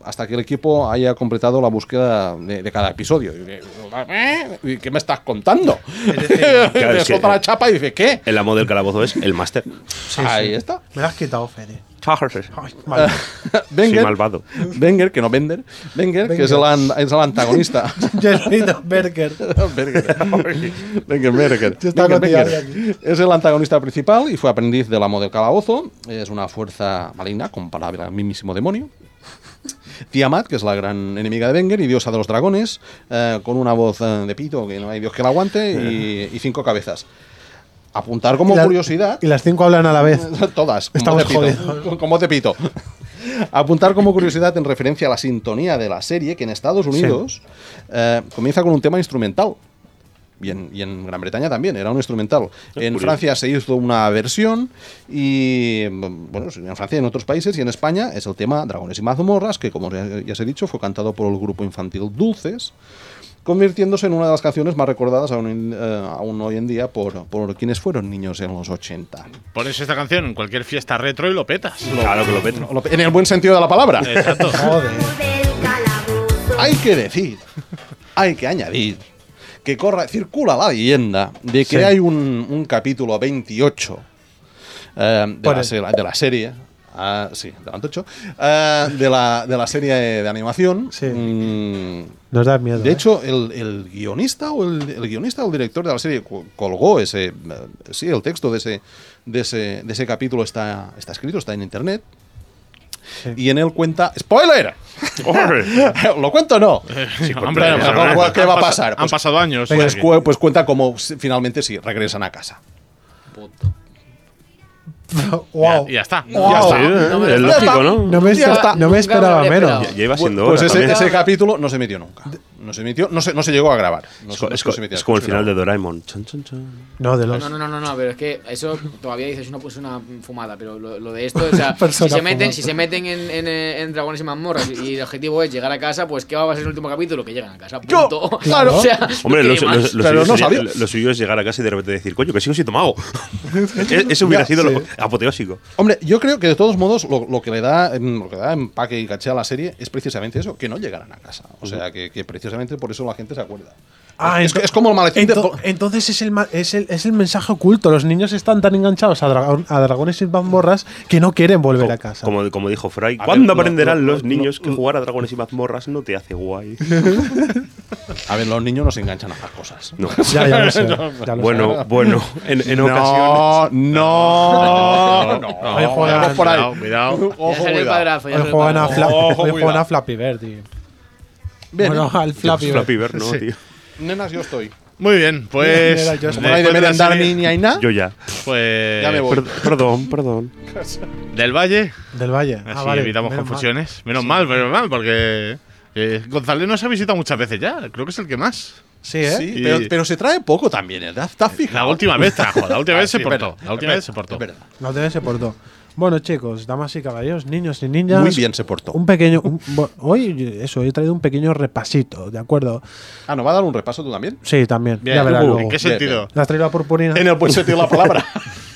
hasta que el equipo haya completado la búsqueda de, de cada episodio. Y, ¿qué me estás contando? Claro, le es que- solta la chapa y dice, ¿qué? El amo del calabozo es el máster. Ahí está. Me lo has quitado, Fede. Soy Ay, vale. Wenger, malvado. Wenger, que no Bender, Wenger, que es el, an- es el antagonista. Jeremy Berger. Berger. Wenger, Berger. Se está Wenger, cotillando Wenger. Es el antagonista principal y fue aprendiz del amo del calabozo. Es una fuerza maligna comparable al mismísimo demonio. Tiamat, que es la gran enemiga de Wenger y diosa de los dragones, eh, con una voz eh, de pito que no hay Dios que la aguante y, y cinco cabezas. Apuntar como Y la- curiosidad. Y las cinco hablan a la vez. Todas, como Estamos te pito. jodidos. Como te pito. Apuntar como curiosidad en referencia a la sintonía de la serie, que en Estados Unidos eh, comienza con un tema instrumental. Y en, y en Gran Bretaña también, era un instrumental. En curioso. Francia se hizo una versión y, bueno, en Francia y en otros países, y en España es el tema Dragones y mazmorras, que como ya, ya os he dicho, fue cantado por el grupo infantil Dulces, convirtiéndose en una de las canciones más recordadas aún, eh, aún hoy en día por, por quienes fueron niños en los ochenta. Pones esta canción en cualquier fiesta retro y lo petas. Claro que lo petro. Lo- En el buen sentido de la palabra. Exacto. Joder. del calabozo. Hay que decir, hay que añadir que corra, circula la leyenda de que Sí. hay un, un capítulo veintiocho eh, de, Por la, el- se- de la serie. ah, sí, de la veintiocho, eh, de, la, de la serie de animación. Sí. Mm, Nos da miedo. de ¿eh? hecho, el, el guionista o el, el guionista o el director de la serie co- colgó ese, eh, sí, el texto de ese, de ese, de ese capítulo está, está escrito, está en internet. Sí. Y en él cuenta ¡spoiler! ¿Lo cuento o no? Hombre, Bueno, pero ¿qué- qué va a han pas- pasar? Han Pues- pasado años. Pues, Aquí. cu- pues cuenta como si- finalmente sí, regresan a casa. Puto. Wow. Ya, ya está. Ya está. Sí, No me es lo lógico, esperaba. ¿no? No me, Ya espera- está. no me Nunca esperaba me habría menos. esperado. Ya iba siendo Pues hora ese, también. ese capítulo no se emitió nunca. No se emitió, no se, no se llegó a grabar. No Es, se- co- no es se co- emitió, es como el no se final de grabó. Doraemon. Chan, chan, chan. No, de No, los. no, no, no, no, pero es que eso todavía dices una, pues una fumada, pero lo, lo de esto, o sea, si Persona se meten, fumada. si se meten en, en, eh, en Dragones y Mazmorras y el objetivo es llegar a casa, pues ¿qué va a ser el último capítulo? Que llegan a casa, Yo, punto. claro. O sea, Hombre, ¿qué lo, más? lo- lo Pero suyo no sería- salió. lo suyo es llegar a casa y de repente decir, coño, que sigo siendo mago. E- Eso hubiera Ya, sido sí. lo apoteósico. Hombre, yo creo que de todos modos lo, lo que le da em, lo que da empaque y caché a la serie es precisamente eso, que no llegaran a casa. O sea, que, que precisamente por eso la gente se acuerda. Ah, es, ento- es como el maletín de... ento- entonces es el, ma- es, el, es el mensaje oculto. Los niños están tan enganchados a, dragón- a dragones y mazmorras que no quieren volver a casa. Como, como dijo Fry, A ¿cuándo ver, lo- aprenderán lo- los lo- niños lo- que jugar a dragones y mazmorras no te hace guay? A ver, los niños no se enganchan a las cosas. No. Ya, ya lo sé. ya lo Bueno, bueno, en, en no, ocasiones. no, no, Hoy juegan- vamos por ahí. Cuidado, cuidado. Ya Ojo, salió el cuidado. padrazo. sé. ya Hoy salió el juegan a, padrazo. Fla- Ojo, hoy cuidado. juegan a Flappy Bird, tío. Bien, Bueno, al Flappy Bird. Flappy Bird, ¿no, Sí. tío? nenas, yo estoy. Muy bien, pues. Mira, yo- Como no hay de después de la merendar serie- ni, ni hay nada, Yo ya. Pues. ya me voy. Per- perdón, perdón. Del Valle. Del Valle. Así Ah, vale. evitamos menos mal. confusiones. Menos mal, menos mal, porque. eh, González nos ha visitado muchas veces ya. Creo que es el que más. Sí, ¿eh? Sí, Y- pero, pero se trae poco también, ¿eh? ¿Estás fijado? La última vez trajo, la última Ah, vez se sí, portó. verdad, La última es vez se verdad, portó. es verdad. No te se portó. Bueno, chicos, damas y caballeros, niños y niñas. Muy bien se portó. Un pequeño. un- bo- hoy, eso, he traído un pequeño repasito, ¿de acuerdo? Ah, ¿no va a dar un repaso tú también? Sí, también. Bien. Ya verás Uh, luego. ¿En qué Bien, sentido? ¿Le has traído la purpurina? En el buen sentido de la palabra.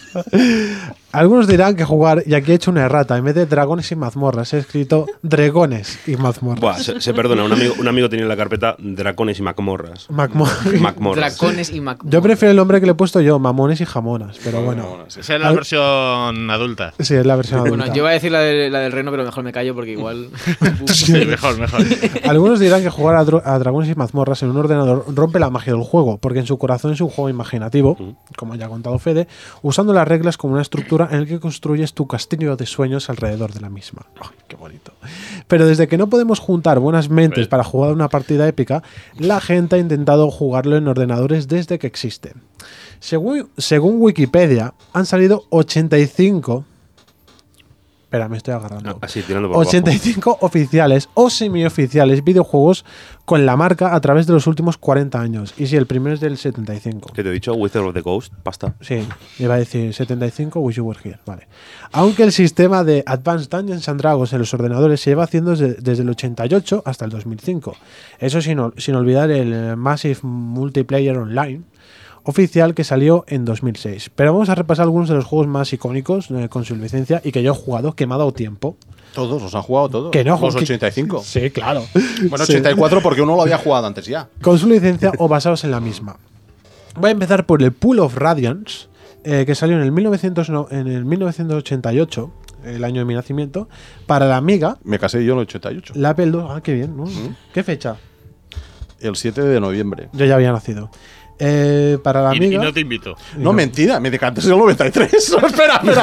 Algunos dirán que jugar, y aquí he hecho una errata, en vez de dragones y mazmorras, he escrito dragones y mazmorras. Buah, se, se perdona, un amigo, un amigo tenía en la carpeta dracones y macmorras. Macmo- Macmorras. Dracones y Mac. Yo prefiero el nombre que le he puesto yo, mamones y jamonas, pero bueno. Bueno, sí. Esa es la Al- versión adulta. Sí, es la versión Bueno, adulta. yo iba a decir la, de- la del reno, pero mejor me callo porque igual. Sí, mejor, mejor. Algunos dirán que jugar a, dro- a dragones y mazmorras en un ordenador rompe la magia del juego, porque en su corazón es un juego imaginativo, como ya ha contado Fede, usando las reglas como una estructura en la que construyes tu castillo de sueños alrededor de la misma. ¡Ay, qué bonito! Pero desde que no podemos juntar buenas mentes para jugar una partida épica, la gente ha intentado jugarlo en ordenadores desde que existen. Según, según Wikipedia, han salido ochenta y cinco... Espera, me estoy agarrando. Así, tirando por ochenta y cinco oficiales o semioficiales videojuegos con la marca a través de los últimos cuarenta años. Y si el primero es del setenta y cinco. abajo. ¿Qué te he dicho? Wizard of the Ghost, pasta. Sí, iba a decir setenta y cinco, Wish You Were Here. Vale. Aunque el sistema de Advanced Dungeons and Dragons en los ordenadores se lleva haciendo desde, desde el ochenta y ocho hasta el dos mil cinco. Eso sin, ol- sin olvidar el eh, Massive Multiplayer Online oficial que salió en dos mil seis. Pero vamos a repasar algunos de los juegos más icónicos eh, con su licencia y que yo he jugado, que me ha dado tiempo. Todos, los han jugado todos. Que no, los que- ochenta y cinco. Sí, claro. Bueno, Sí. ochenta y cuatro porque uno lo había jugado antes ya. Con su licencia o basados en la misma. Voy a empezar por el Pool of Radiance, eh, que salió en el, mil novecientos, no, en el mil novecientos ochenta y ocho, el año de mi nacimiento, para la Amiga, Me casé yo en el ochenta y ocho. la Apple dos. Ah, qué bien, ¿no? ¿Qué fecha? El siete de noviembre. Yo ya había nacido. Eh, para la Y, y Amiga. no te invito. No, mentira, me decanté en el noventa y tres. espera, espera.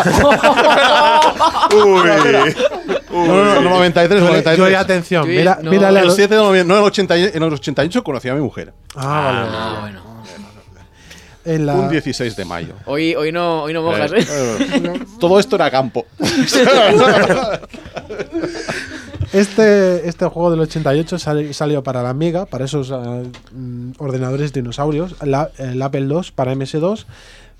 Uy. No, no, no, noventa y tres, Yo, noventa y yo, tres. atención, Sí, mira, no, mírale a El los- siete de noviembre, no, el ochenta, y- en el ochenta y ocho conocí a mi mujer. Ah, vale. vale. Ah, bueno. En la- Un dieciséis de mayo. Hoy, hoy no, hoy no mojas, ¿eh? Eh, Todo esto era campo. Este, este juego del ochenta y ocho sali- salió para la Amiga, para esos ah, mm, ordenadores dinosaurios, la, el Apple dos para eme ese dos,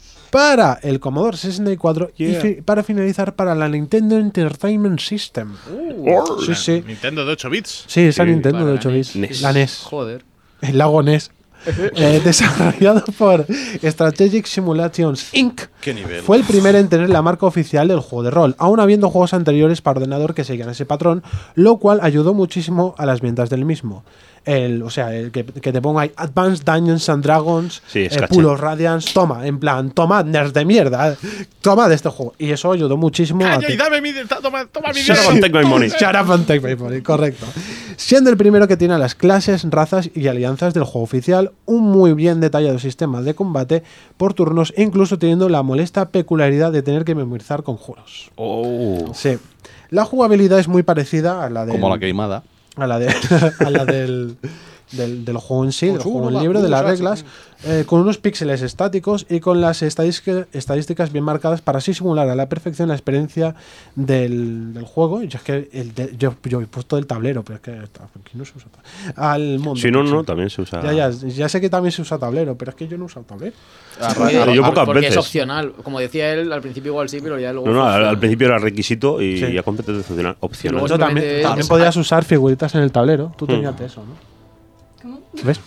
para el Commodore sesenta y cuatro y Yeah. fi- para finalizar para la Nintendo Entertainment System. sí, sí. Nintendo de ocho bits. Sí, esa Sí, Nintendo para de la ocho bits. NES. La NES. Joder. El lago NES. Eh, desarrollado por Strategic Simulations incorporated. Qué nivel. Fue el primero en tener la marca oficial del juego de rol, aún habiendo juegos anteriores para ordenador que seguían ese patrón, lo cual ayudó muchísimo a las ventas del mismo. El, o sea, el que, que te ponga ahí Advanced Dungeons and Dragons, Sí, es eh, caché. Pool of Radiance, toma, en plan, toma, nerds de mierda, eh, toma de este juego. Y eso ayudó muchísimo a Calla ti. y dame mi. Toma, toma mi Shut up dinero. and take my money. Shut up and take my money, correcto. Siendo el primero que tiene las clases, razas y alianzas del juego oficial, un muy bien detallado sistema de combate por turnos e incluso teniendo la molesta peculiaridad de tener que memorizar conjuros. Oh. Sí. La jugabilidad es muy parecida a la de Como la queimada. a la de a la del, del, del juego en sí, del Consumo, juego en va, libro, de las usa, reglas, eh, con unos píxeles estáticos y con las estadística- estadísticas bien marcadas para así simular a la perfección la experiencia del, del juego. Yo es que el de- yo, yo he puesto el tablero, pero es que aquí no se usa ta- al mundo. Si no, no, también se usa. Ya, ya, ya sé que también se usa tablero, pero es que yo no he usado tablero. A Porque- ra- a ra- yo pocas porque veces. es opcional. Como decía él, al principio igual sí, pero ya luego. No, no, fue al, al opcional. principio era requisito y Sí. ya completamente opcional. opcional. luego Eso también, simplemente- también es- podías usar figuritas en el tablero. Tú tenías eso, ¿no? ¿Ves?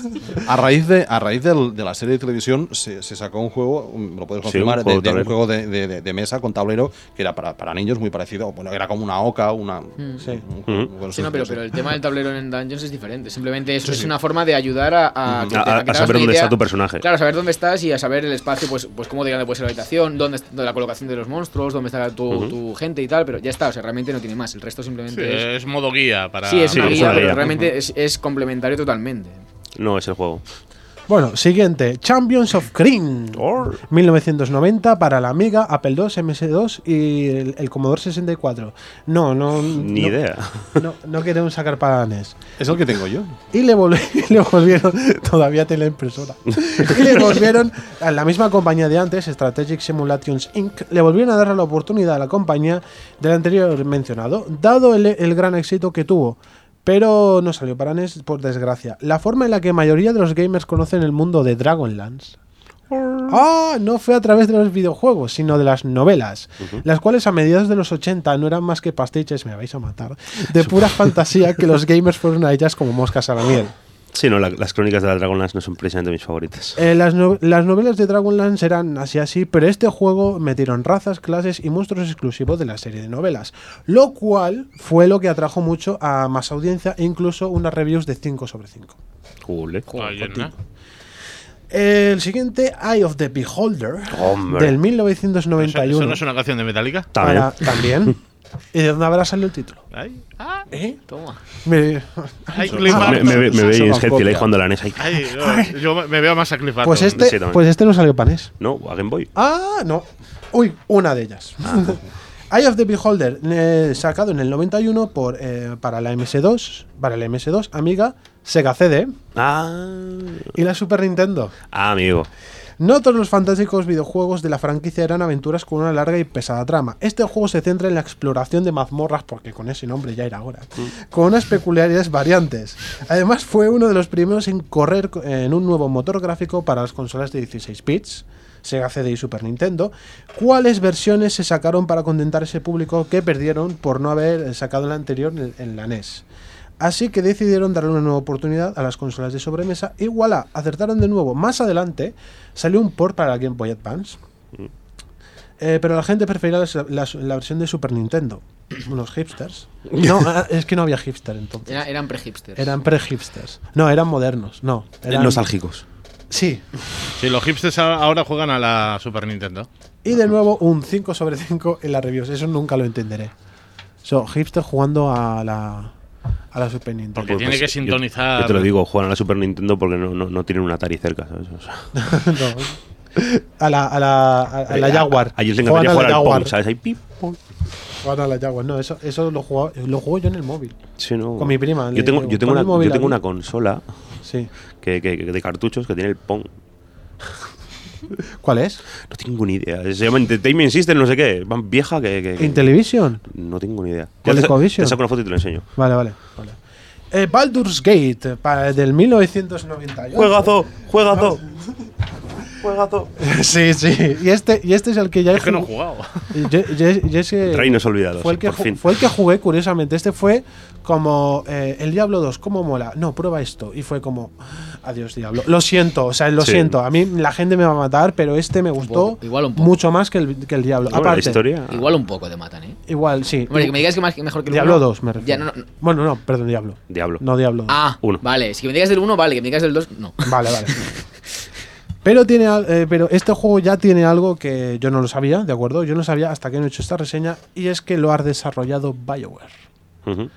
A raíz de, a raíz del- de la serie de televisión se, se sacó un juego, um, lo puedes Sí, un confirmar, juego de, de de un juego de, de- de- de mesa con tablero que era para, para niños muy parecido. Bueno, era como una oca, una. Sí. un juego con Sí, no, pero, sus- pero el tema del tablero en Dungeons es diferente. Simplemente eso es una forma de ayudar a, a, que te- A- a- que te a hagas saber una dónde idea. está tu personaje. Claro, saber dónde estás y a saber el espacio, pues, pues cómo de grande puede ser la habitación, dónde está la colocación de los monstruos, dónde está tu, tu gente y tal, pero ya está, o sea, realmente no tiene más. El resto Sí, simplemente es. es modo guía para. Sí, es Sí, una es guía, una pero guía. realmente es, es complementario totalmente. No, es el juego. Bueno, siguiente. Champions of Kryn. mil novecientos noventa para la Amiga, Apple dos, eme ese dos y el, el Commodore sesenta y cuatro. No, no. Ni no, idea. No, no queremos sacar para la NES. Es el que tengo yo. Y le, volvi- le volvieron. Todavía tiene la impresora. Y le volvieron. A la misma compañía de antes, Strategic Simulations incorporated, le volvieron a dar la oportunidad a la compañía del anterior mencionado, dado el, el gran éxito que tuvo. Pero no salió para NES, por desgracia. La forma en la que la mayoría de los gamers conocen el mundo de Dragonlance. Ah, no fue a través de los videojuegos, sino de las novelas, las cuales a mediados de los ochenta no eran más que pastiches, me vais a matar, de pura fantasía que los gamers fueron a ellas como moscas a la miel. Sí, no, la- las crónicas de la Dragonlance no son precisamente mis favoritas. Eh, las, no- las novelas de Dragonlance eran así así, pero este juego metieron razas, clases y monstruos exclusivos de la serie de novelas, lo cual fue lo que atrajo mucho a más audiencia e incluso unas reviews de cinco sobre cinco. Jule. Oye, ¿no? El siguiente, Eye of the Beholder, Hombre. del mil novecientos ¿Eso, noventa y eso uno. no es una canción de Metallica? También. Para- también. ¿Y de dónde habrá salido el título? Ay, ¿Eh? Toma. Me- ay, Me, Cliff me, Barton. me, ve- me veis en Somos Hetfield ahí copia. jugando a la NES ahí. Ay, yo, yo me veo más a Cliff Barton. pues, Sí, este, también. pues este no salió para NES. No, a Game Boy. Ah, no. Uy, una de ellas. Eye of the Beholder, eh, sacado en el noventa y uno por, eh, para la eme ese dos, para el eme ese dos, Amiga, Sega ce de Ah, y la Super Nintendo. ah, amigo. No todos los fantásticos videojuegos de la franquicia eran aventuras con una larga y pesada trama. Este juego se centra en la exploración de mazmorras, porque con ese nombre ya era hora, con unas peculiaridades variantes. Además, fue uno de los primeros en correr co- en un nuevo motor gráfico para las consolas de dieciséis bits, Sega ce de y Super Nintendo. ¿Cuáles versiones se sacaron para contentar ese público que perdieron por no haber sacado la anterior en, en la NES? Así que decidieron darle una nueva oportunidad a las consolas de sobremesa y voilà, acertaron de nuevo. Más adelante salió un port para la Game Boy Advance. Eh, pero la gente prefería la, la, la versión de Super Nintendo. Unos hipsters. No, es que no había hipster entonces. Era, eran pre-hipsters. Eran pre-hipsters. No, eran modernos. No, eran nostálgicos. Sí. Sí, los hipsters ahora juegan a la Super Nintendo. Y de nuevo un cinco sobre cinco en las reviews. Eso nunca lo entenderé. Son hipsters jugando a la, a la Super Nintendo. Porque tiene que sintonizar. Yo, yo te lo digo, juegan a la Super Nintendo porque no, no, no tienen un Atari cerca, ¿sabes? O sea. No. A la, a la, a, a la Jaguar. Allí les encantaría jugar al Pong, ¿sabes? Ahí pip, pong. Jugar a la Jaguar. No, eso, eso lo, jugaba, lo juego yo en el móvil. Sí, no. Con mi prima. Yo tengo, yo tengo, una, yo tengo una consola sí. que, que, que de cartuchos que tiene el Pong. ¿Cuál es? No tengo ni idea. Se llama Entertainment System, no sé qué. Más vieja que. que, que ¿Intellivision? No tengo ni idea. ¿ColecoVision? Te saco una foto y te lo enseño. Vale, vale. vale. Eh, Baldur's Gate, para, del mil novecientos noventa y ocho. ¡Juegazo! ¡Juegazo! ¡Juegazo! Sí, sí. Y este, y este es el que ya he Es que no he jugado. jugado. Yo, yo, yo ese Reinos olvidados. Fue el, que por ju- fin. fue el que jugué, curiosamente. Este fue como eh, el Diablo dos, ¿cómo mola? No, prueba esto. Y fue como, adiós, Diablo. Lo siento, o sea, lo Sí. siento. A mí la gente me va a matar, pero este me gustó poco, igual un poco. mucho más que el, que el Diablo. No, Aparte, la historia. Igual un poco te matan, ¿eh? igual, sí. Hombre, que me digas que más, que mejor que el Diablo uno. dos, me refiero. Ya, no, no, no. Bueno, no, perdón, Diablo. Diablo. No, Diablo dos. Ah, Uno. vale. Si me digas del uno, vale. Que me digas del dos, no. Vale, vale. Pero tiene, al- eh, pero este juego ya tiene algo que yo no lo sabía, ¿de acuerdo? Yo no sabía hasta que no he hecho esta reseña, y es que lo ha desarrollado BioWare. Ujú.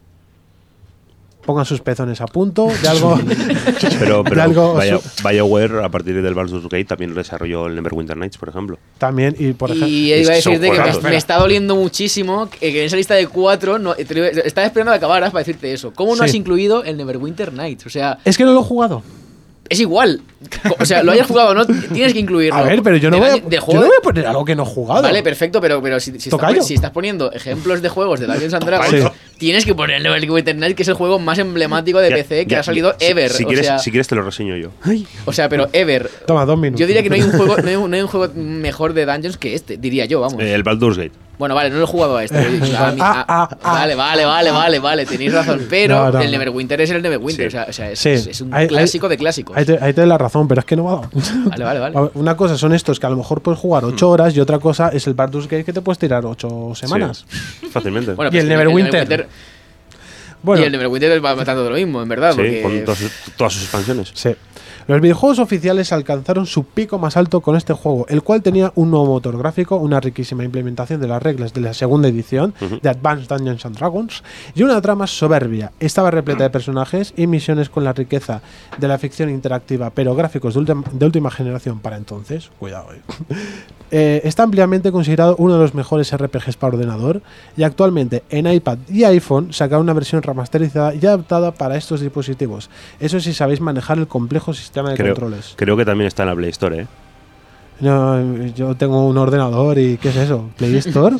Pongan sus pezones a punto de algo. Pero, de pero algo Bio- su- BioWare, a partir del Baldur's Gate, también desarrolló el Neverwinter Nights, por ejemplo. también, y por ejemplo. Y iba a son decirte que me, juegazos. me está doliendo muchísimo que que en esa lista de cuatro no, te lo- estaba esperando a que acabaras para decirte eso. ¿Cómo no Sí. has incluido el Neverwinter Nights? O sea, Es que no lo he jugado. es igual. O sea, lo hayas jugado o no, tienes que incluirlo. A ver, pero yo no, Del voy a, año- del yo juego no de- voy a poner algo que no he jugado. Vale, perfecto, pero, pero si, si, Tocayo. estás, si estás poniendo ejemplos de juegos de Dungeons and Dragons, Sí. tienes que poner el Neverwinter Nights, que es el juego más emblemático de Ya- P C que ya- ha salido si- ever. Si, o, quieres, sea, si quieres, te lo reseño yo. o sea, pero ever. Toma, dos minutos. Yo diría que no hay un juego, no hay un, no hay un juego mejor de Dungeons que este, diría yo, vamos. Eh, el Baldur's Gate. Bueno, vale, no lo he jugado a este. A mí- Ah, a- ah, ah. Vale, vale, vale, vale, vale, tenéis razón. Pero No, no, el no. Neverwinter es el Neverwinter. Sí. O sea, o sea, es, Sí. es- es un Hay- hay- clásico de clásicos. Ahí te, ahí te doy la razón, pero es que no va. Vale, vale, vale. A ver, una cosa son estos que a lo mejor puedes jugar ocho horas, y otra cosa es el Baldur's Gate que te puedes tirar ocho semanas. Sí, fácilmente. Bueno, Y el pero es que Neverwinter. Bueno, Y el Neverwinter va matando de lo mismo, en verdad. sí, porque con todas, todas sus expansiones. sí. Los videojuegos oficiales alcanzaron su pico más alto con este juego, el cual tenía un nuevo motor gráfico, una riquísima implementación de las reglas de la segunda edición de Advanced Dungeons and Dragons y una trama soberbia. Estaba repleta de personajes y misiones con la riqueza de la ficción interactiva, pero gráficos de, ultima- de última generación para entonces. Cuidado, eh. Eh, está ampliamente considerado uno de los mejores R P Gs para ordenador, y actualmente en iPad y iPhone sacaron una versión remasterizada y adaptada para estos dispositivos. Eso sí sabéis manejar el complejo sistema de Creo, controles. creo que también está en la Play Store, ¿eh? No, yo tengo un ordenador y ¿qué es eso? ¿Play Store?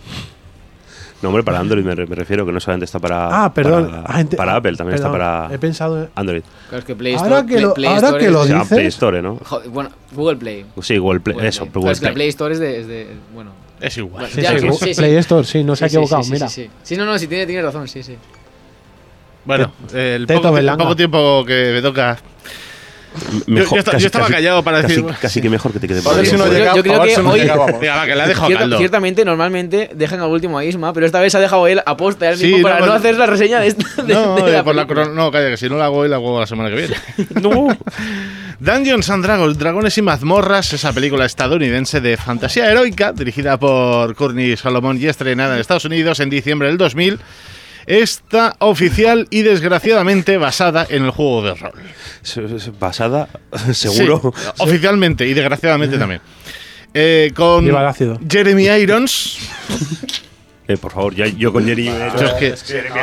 No, hombre, para Android me, re- me refiero, que no solamente está para, Ah, perdón. para, Ah, ente- para Apple, también perdón, está para He pensado. Android. Claro, es que Play Ahora Store. que lo- Play ahora Store que es lo de- Se llama dices? Play Store, ¿no? Joder, bueno, Google Play. Sí, Google Play. Google eso, Play. Google Claro, es que la Play. Play Store es de. es de- bueno. Es igual. Bueno, Sí, ya, sí, sí, Gu- sí, sí. Play Store, sí, no se ha Sí, sí, equivocado, sí, sí, mira. Sí, sí. Sí, no, no, sí, tiene, tiene razón, sí, sí. Bueno, el Teto poco, el Belanga. poco tiempo que me toca. Mejor, yo, yo esta- yo casi- estaba casi- callado para casi, decir- Casi que mejor que te quede A por ver ahí. si no Yo- llega, yo creo a ver que si no hoy- llegábamos. Venga, va, que la he dejado Cierta- caldo. ciertamente, normalmente dejan al último a Isma, pero esta vez ha dejado él aposta él Sí, mismo no, para no, pues- hacer la reseña de esta. de- No, de la eh, por la película. crono- no, calla, que si no la hago hoy, la hago la semana que viene. No. Dungeons and Dragons, Dragones y Mazmorras, esa película estadounidense de fantasía heroica, dirigida por Courtney Solomon y estrenada en Estados Unidos en diciembre del dos mil, está oficial y desgraciadamente basada en el juego de rol. S- s- Basada, seguro. Sí, oficialmente y desgraciadamente también. Eh, con Viva el ácido. Jeremy Irons. Eh, por favor, ya, yo con Jerry. Yo es que-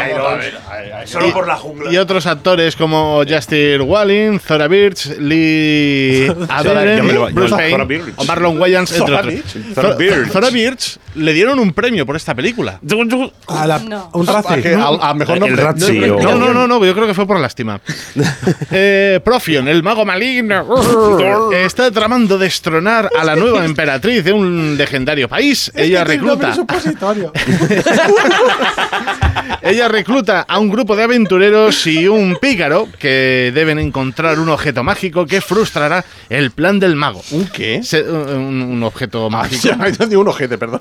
Solo por la jungla. Y otros actores como Justin Whalin, Zora Birch, Lee Aderen, ya me lo va- ya Bruce me lo- Payne Zora Birch. o Marlon Wayans, entre Zora otros. Birch. Zora Zora- Birch. Zora Birch le dieron un premio por esta película. A la- No. Un ¿A Razzie. qué? Al- a mejor El nombre. Razzie o- No, no, no, no, yo creo que fue por lástima. eh, Profion, el mago maligno, está tramando destronar a la nueva emperatriz de un legendario país. Ella Es que tiene nombre recluta. supositorio. Ella recluta a un grupo de aventureros y un pícaro que deben encontrar un objeto mágico que frustrará el plan del mago. ¿Un qué? Se- un, un objeto mágico. Ah, ya, digo un ojete, perdón.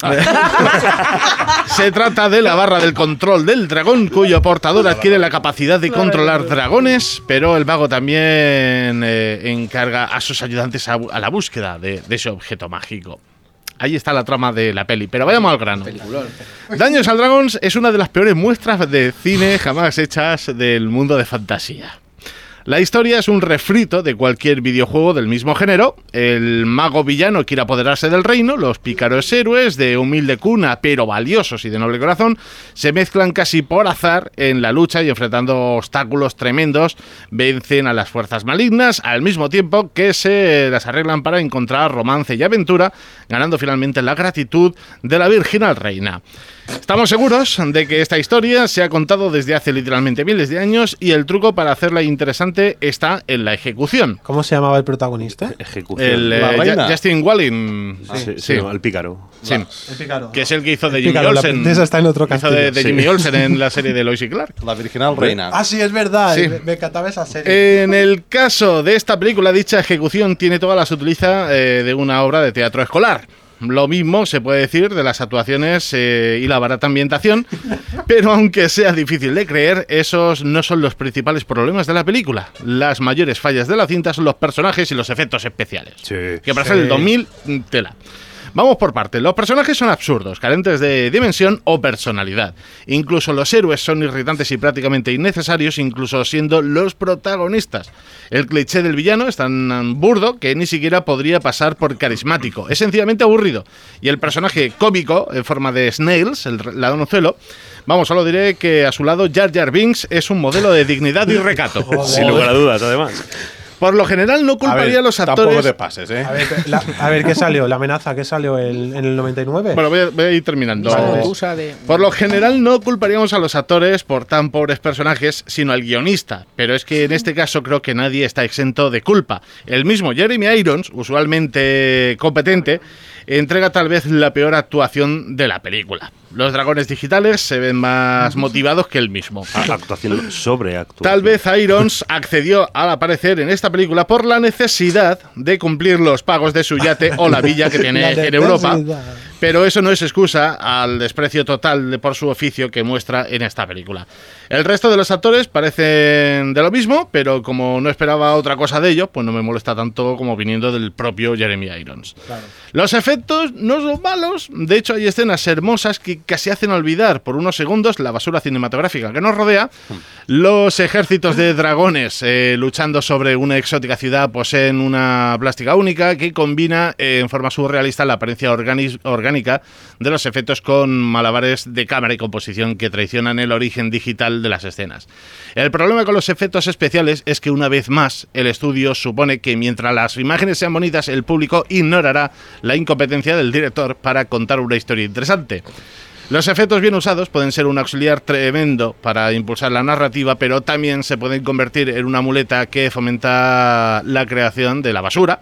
Se trata de la barra del control del dragón, cuyo portador adquiere la capacidad de controlar dragones, pero el mago también eh, encarga a sus ayudantes a, a la búsqueda de, de ese objeto mágico. Ahí está la trama de la peli, pero vayamos al grano. Peliculón. Dungeons and Dragons es una de las peores muestras de cine jamás hechas del mundo de fantasía. La historia es un refrito de cualquier videojuego del mismo género. El mago villano quiere apoderarse del reino, los pícaros héroes de humilde cuna pero valiosos y de noble corazón se mezclan casi por azar en la lucha y enfrentando obstáculos tremendos vencen a las fuerzas malignas al mismo tiempo que se las arreglan para encontrar romance y aventura, ganando finalmente la gratitud de la virginal reina. Estamos seguros de que esta historia se ha contado desde hace literalmente miles de años y el truco para hacerla interesante está en la ejecución. ¿Cómo se llamaba el protagonista? Ejecución. El eh, La reina. Justin Walling, Ah, sí, sí, sí, no, el pícaro. sí. El pícaro. Que es el que hizo de El Jimmy pícaro, la Olsen. princesa está en otro Hizo de, castillo. de Sí. Jimmy Olsen en la serie de Lois y Clark. La virginal reina. Ah, sí, es verdad. Sí. Me, me encantaba esa serie. En el caso de esta película, dicha ejecución tiene toda la sutileza eh, de una obra de teatro escolar. Lo mismo se puede decir de las actuaciones eh, y la barata ambientación, pero aunque sea difícil de creer, esos no son los principales problemas de la película. Las mayores fallas de la cinta son los personajes y los efectos especiales. Sí. Que para ser el dos mil, tela. Vamos por partes. Los personajes son absurdos, carentes de dimensión o personalidad. Incluso los héroes son irritantes y prácticamente innecesarios, incluso siendo los protagonistas. El cliché del villano es tan burdo que ni siquiera podría pasar por carismático. Es sencillamente aburrido. Y el personaje cómico, en forma de Snails, el ladronzuelo, vamos, solo diré que a su lado Jar Jar Binks es un modelo de dignidad y recato. Sin lugar a dudas, además. Por lo general no A culparía ver, a los tampoco actores... te pases, ¿eh? A ver, la- a ver, ¿qué salió? La amenaza, ¿qué salió el- en el noventa y nueve? Bueno, voy a, voy a ir terminando. Esa excusa de- Por lo general no culparíamos a los actores por tan pobres personajes, sino al guionista. Pero es que en este caso creo que nadie está exento de culpa. El mismo Jeremy Irons, usualmente competente, entrega tal vez la peor actuación de la película. Los dragones digitales se ven más motivados que él mismo. A- Actuación sobre actuación. Tal vez Irons accedió al aparecer en esta película por la necesidad de cumplir los pagos de su yate o la villa que tiene La en Europa. necesidad. Pero eso no es excusa al desprecio total de- por su oficio que muestra en esta película. El resto de los actores parecen de lo mismo, pero como no esperaba otra cosa de ellos, pues no me molesta tanto como viniendo del propio Jeremy Irons. Los efectos no son malos, de hecho hay escenas hermosas que casi hacen olvidar por unos segundos la basura cinematográfica que nos rodea. Los ejércitos de dragones eh, luchando sobre una exótica ciudad poseen una plástica única que combina eh, en forma surrealista la apariencia organi- orgánica de los efectos con malabares de cámara y composición que traicionan el origen digital de las escenas. El problema con los efectos especiales es que una vez más el estudio supone que mientras las imágenes sean bonitas el público ignorará la incompetencia del director para contar una historia interesante. Los efectos bien usados pueden ser un auxiliar tremendo para impulsar la narrativa, pero también se pueden convertir en una muleta que fomenta la creación de la basura,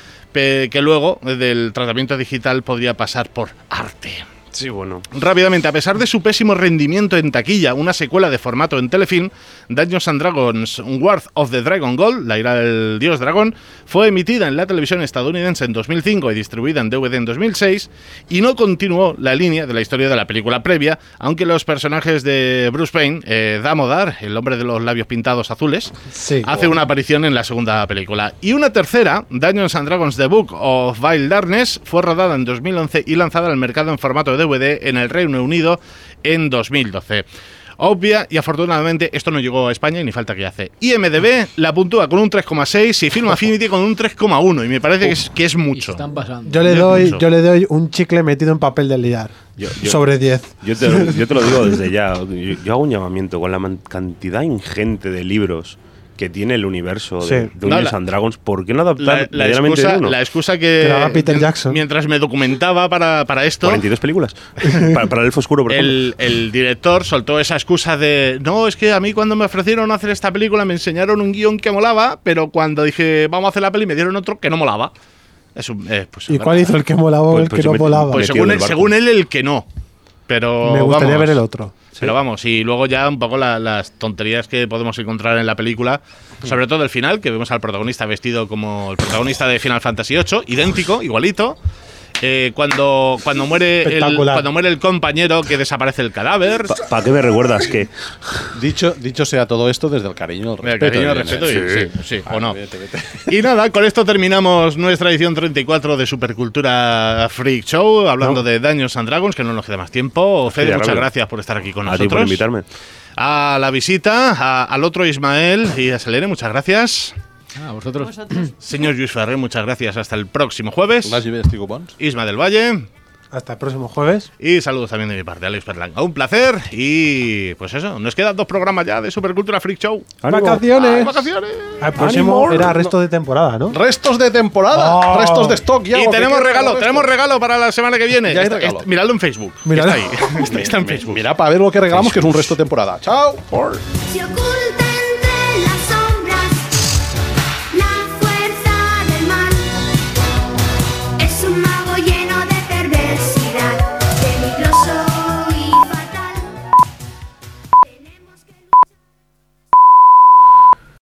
pe- que luego del tratamiento digital podría pasar por arte. Sí, bueno. Rápidamente, a pesar de su pésimo rendimiento en taquilla, una secuela de formato en telefilm, Dungeons and Dragons Wrath of the Dragon Gold, la ira del dios dragón, fue emitida en la televisión estadounidense en dos mil cinco y distribuida en D V D en dos mil seis, y no continuó la línea de la historia de la película previa, aunque los personajes de Bruce Wayne, eh, Damodar, el hombre de los labios pintados azules, Sí. hace una aparición en la segunda película. Y una tercera, Dungeons and Dragons The Book of Vile Darkness, fue rodada en dos mil once y lanzada al mercado en formato de D V D en el Reino Unido en dos mil doce. Obvia y afortunadamente esto no llegó a España y ni falta que hace. I M D B la puntúa con un tres coma seis y Film Affinity con un tres coma uno y me parece que es, que es Y se mucho. están pasando. Yo le Yo doy, pienso. yo le doy un chicle metido en papel de liar. Yo- yo- sobre diez. Yo te, lo, yo te lo digo desde ya. Yo, yo hago un llamamiento con la man- cantidad ingente de libros que tiene el universo Sí. de No, Dungeons la- and Dragons. ¿Por qué no La, adaptar la medianamente excusa, uno? la excusa que, Que lo haga Peter Jackson. mientras me documentaba para, para esto, cuarenta y dos películas. para, para el Elfo Oscuro, por ejemplo. el, el director soltó esa excusa de no, es que a mí cuando me ofrecieron hacer esta película me enseñaron un guión que molaba, pero cuando dije vamos a hacer la peli me dieron otro que no molaba. Es un, eh, pues, ¿Y a cuál ver, hizo el que molaba o Pues- el pues que no me- molaba? Pues metido según en él, el barco. según él el que no. Pero Me gustaría vamos, ver el otro. Pero vamos, y luego ya un poco la, las tonterías que podemos encontrar en la película, sobre todo el final, que vemos al protagonista vestido como el protagonista de Final Fantasy ocho, idéntico, igualito. Eh, cuando, cuando, muere el, cuando muere el compañero, que desaparece el cadáver. ¿Para pa qué me recuerdas que? Dicho, dicho sea todo esto desde el cariño y el respeto. El cariño y el respeto, sí, sí, sí, ah, o no. Vete, vete. Y nada, con esto terminamos nuestra edición treinta y cuatro de Supercultura Freak Show, hablando no. de Dungeons and Dragons, que no nos queda más tiempo. Fede, muchas rápido. gracias por estar aquí con a nosotros. A ti por invitarme. A la visita, a, al otro Ismael y a Selene, muchas gracias. A vosotros. vosotros. Señor Lluís Ferrer, muchas gracias. Hasta el próximo jueves. Isma del Valle. Hasta el próximo jueves. Y saludos también de mi parte, Alex Perlanga. Un placer. Y pues eso, nos quedan dos programas ya de Supercultura Freak Show. ¡Vacaciones! ¡Ah, vacaciones! El próximo era resto de temporada, ¿no? ¡Restos de temporada! Oh. ¡Restos de stock! Ya, y tenemos regalo, tenemos regalo para la semana que viene. Ya hay Está, regalo. está, miradlo en Facebook. Miradlo. Está ahí. está, está en Facebook. Mira para ver lo que regalamos, que es un resto de temporada. ¡Chao! Si ocurre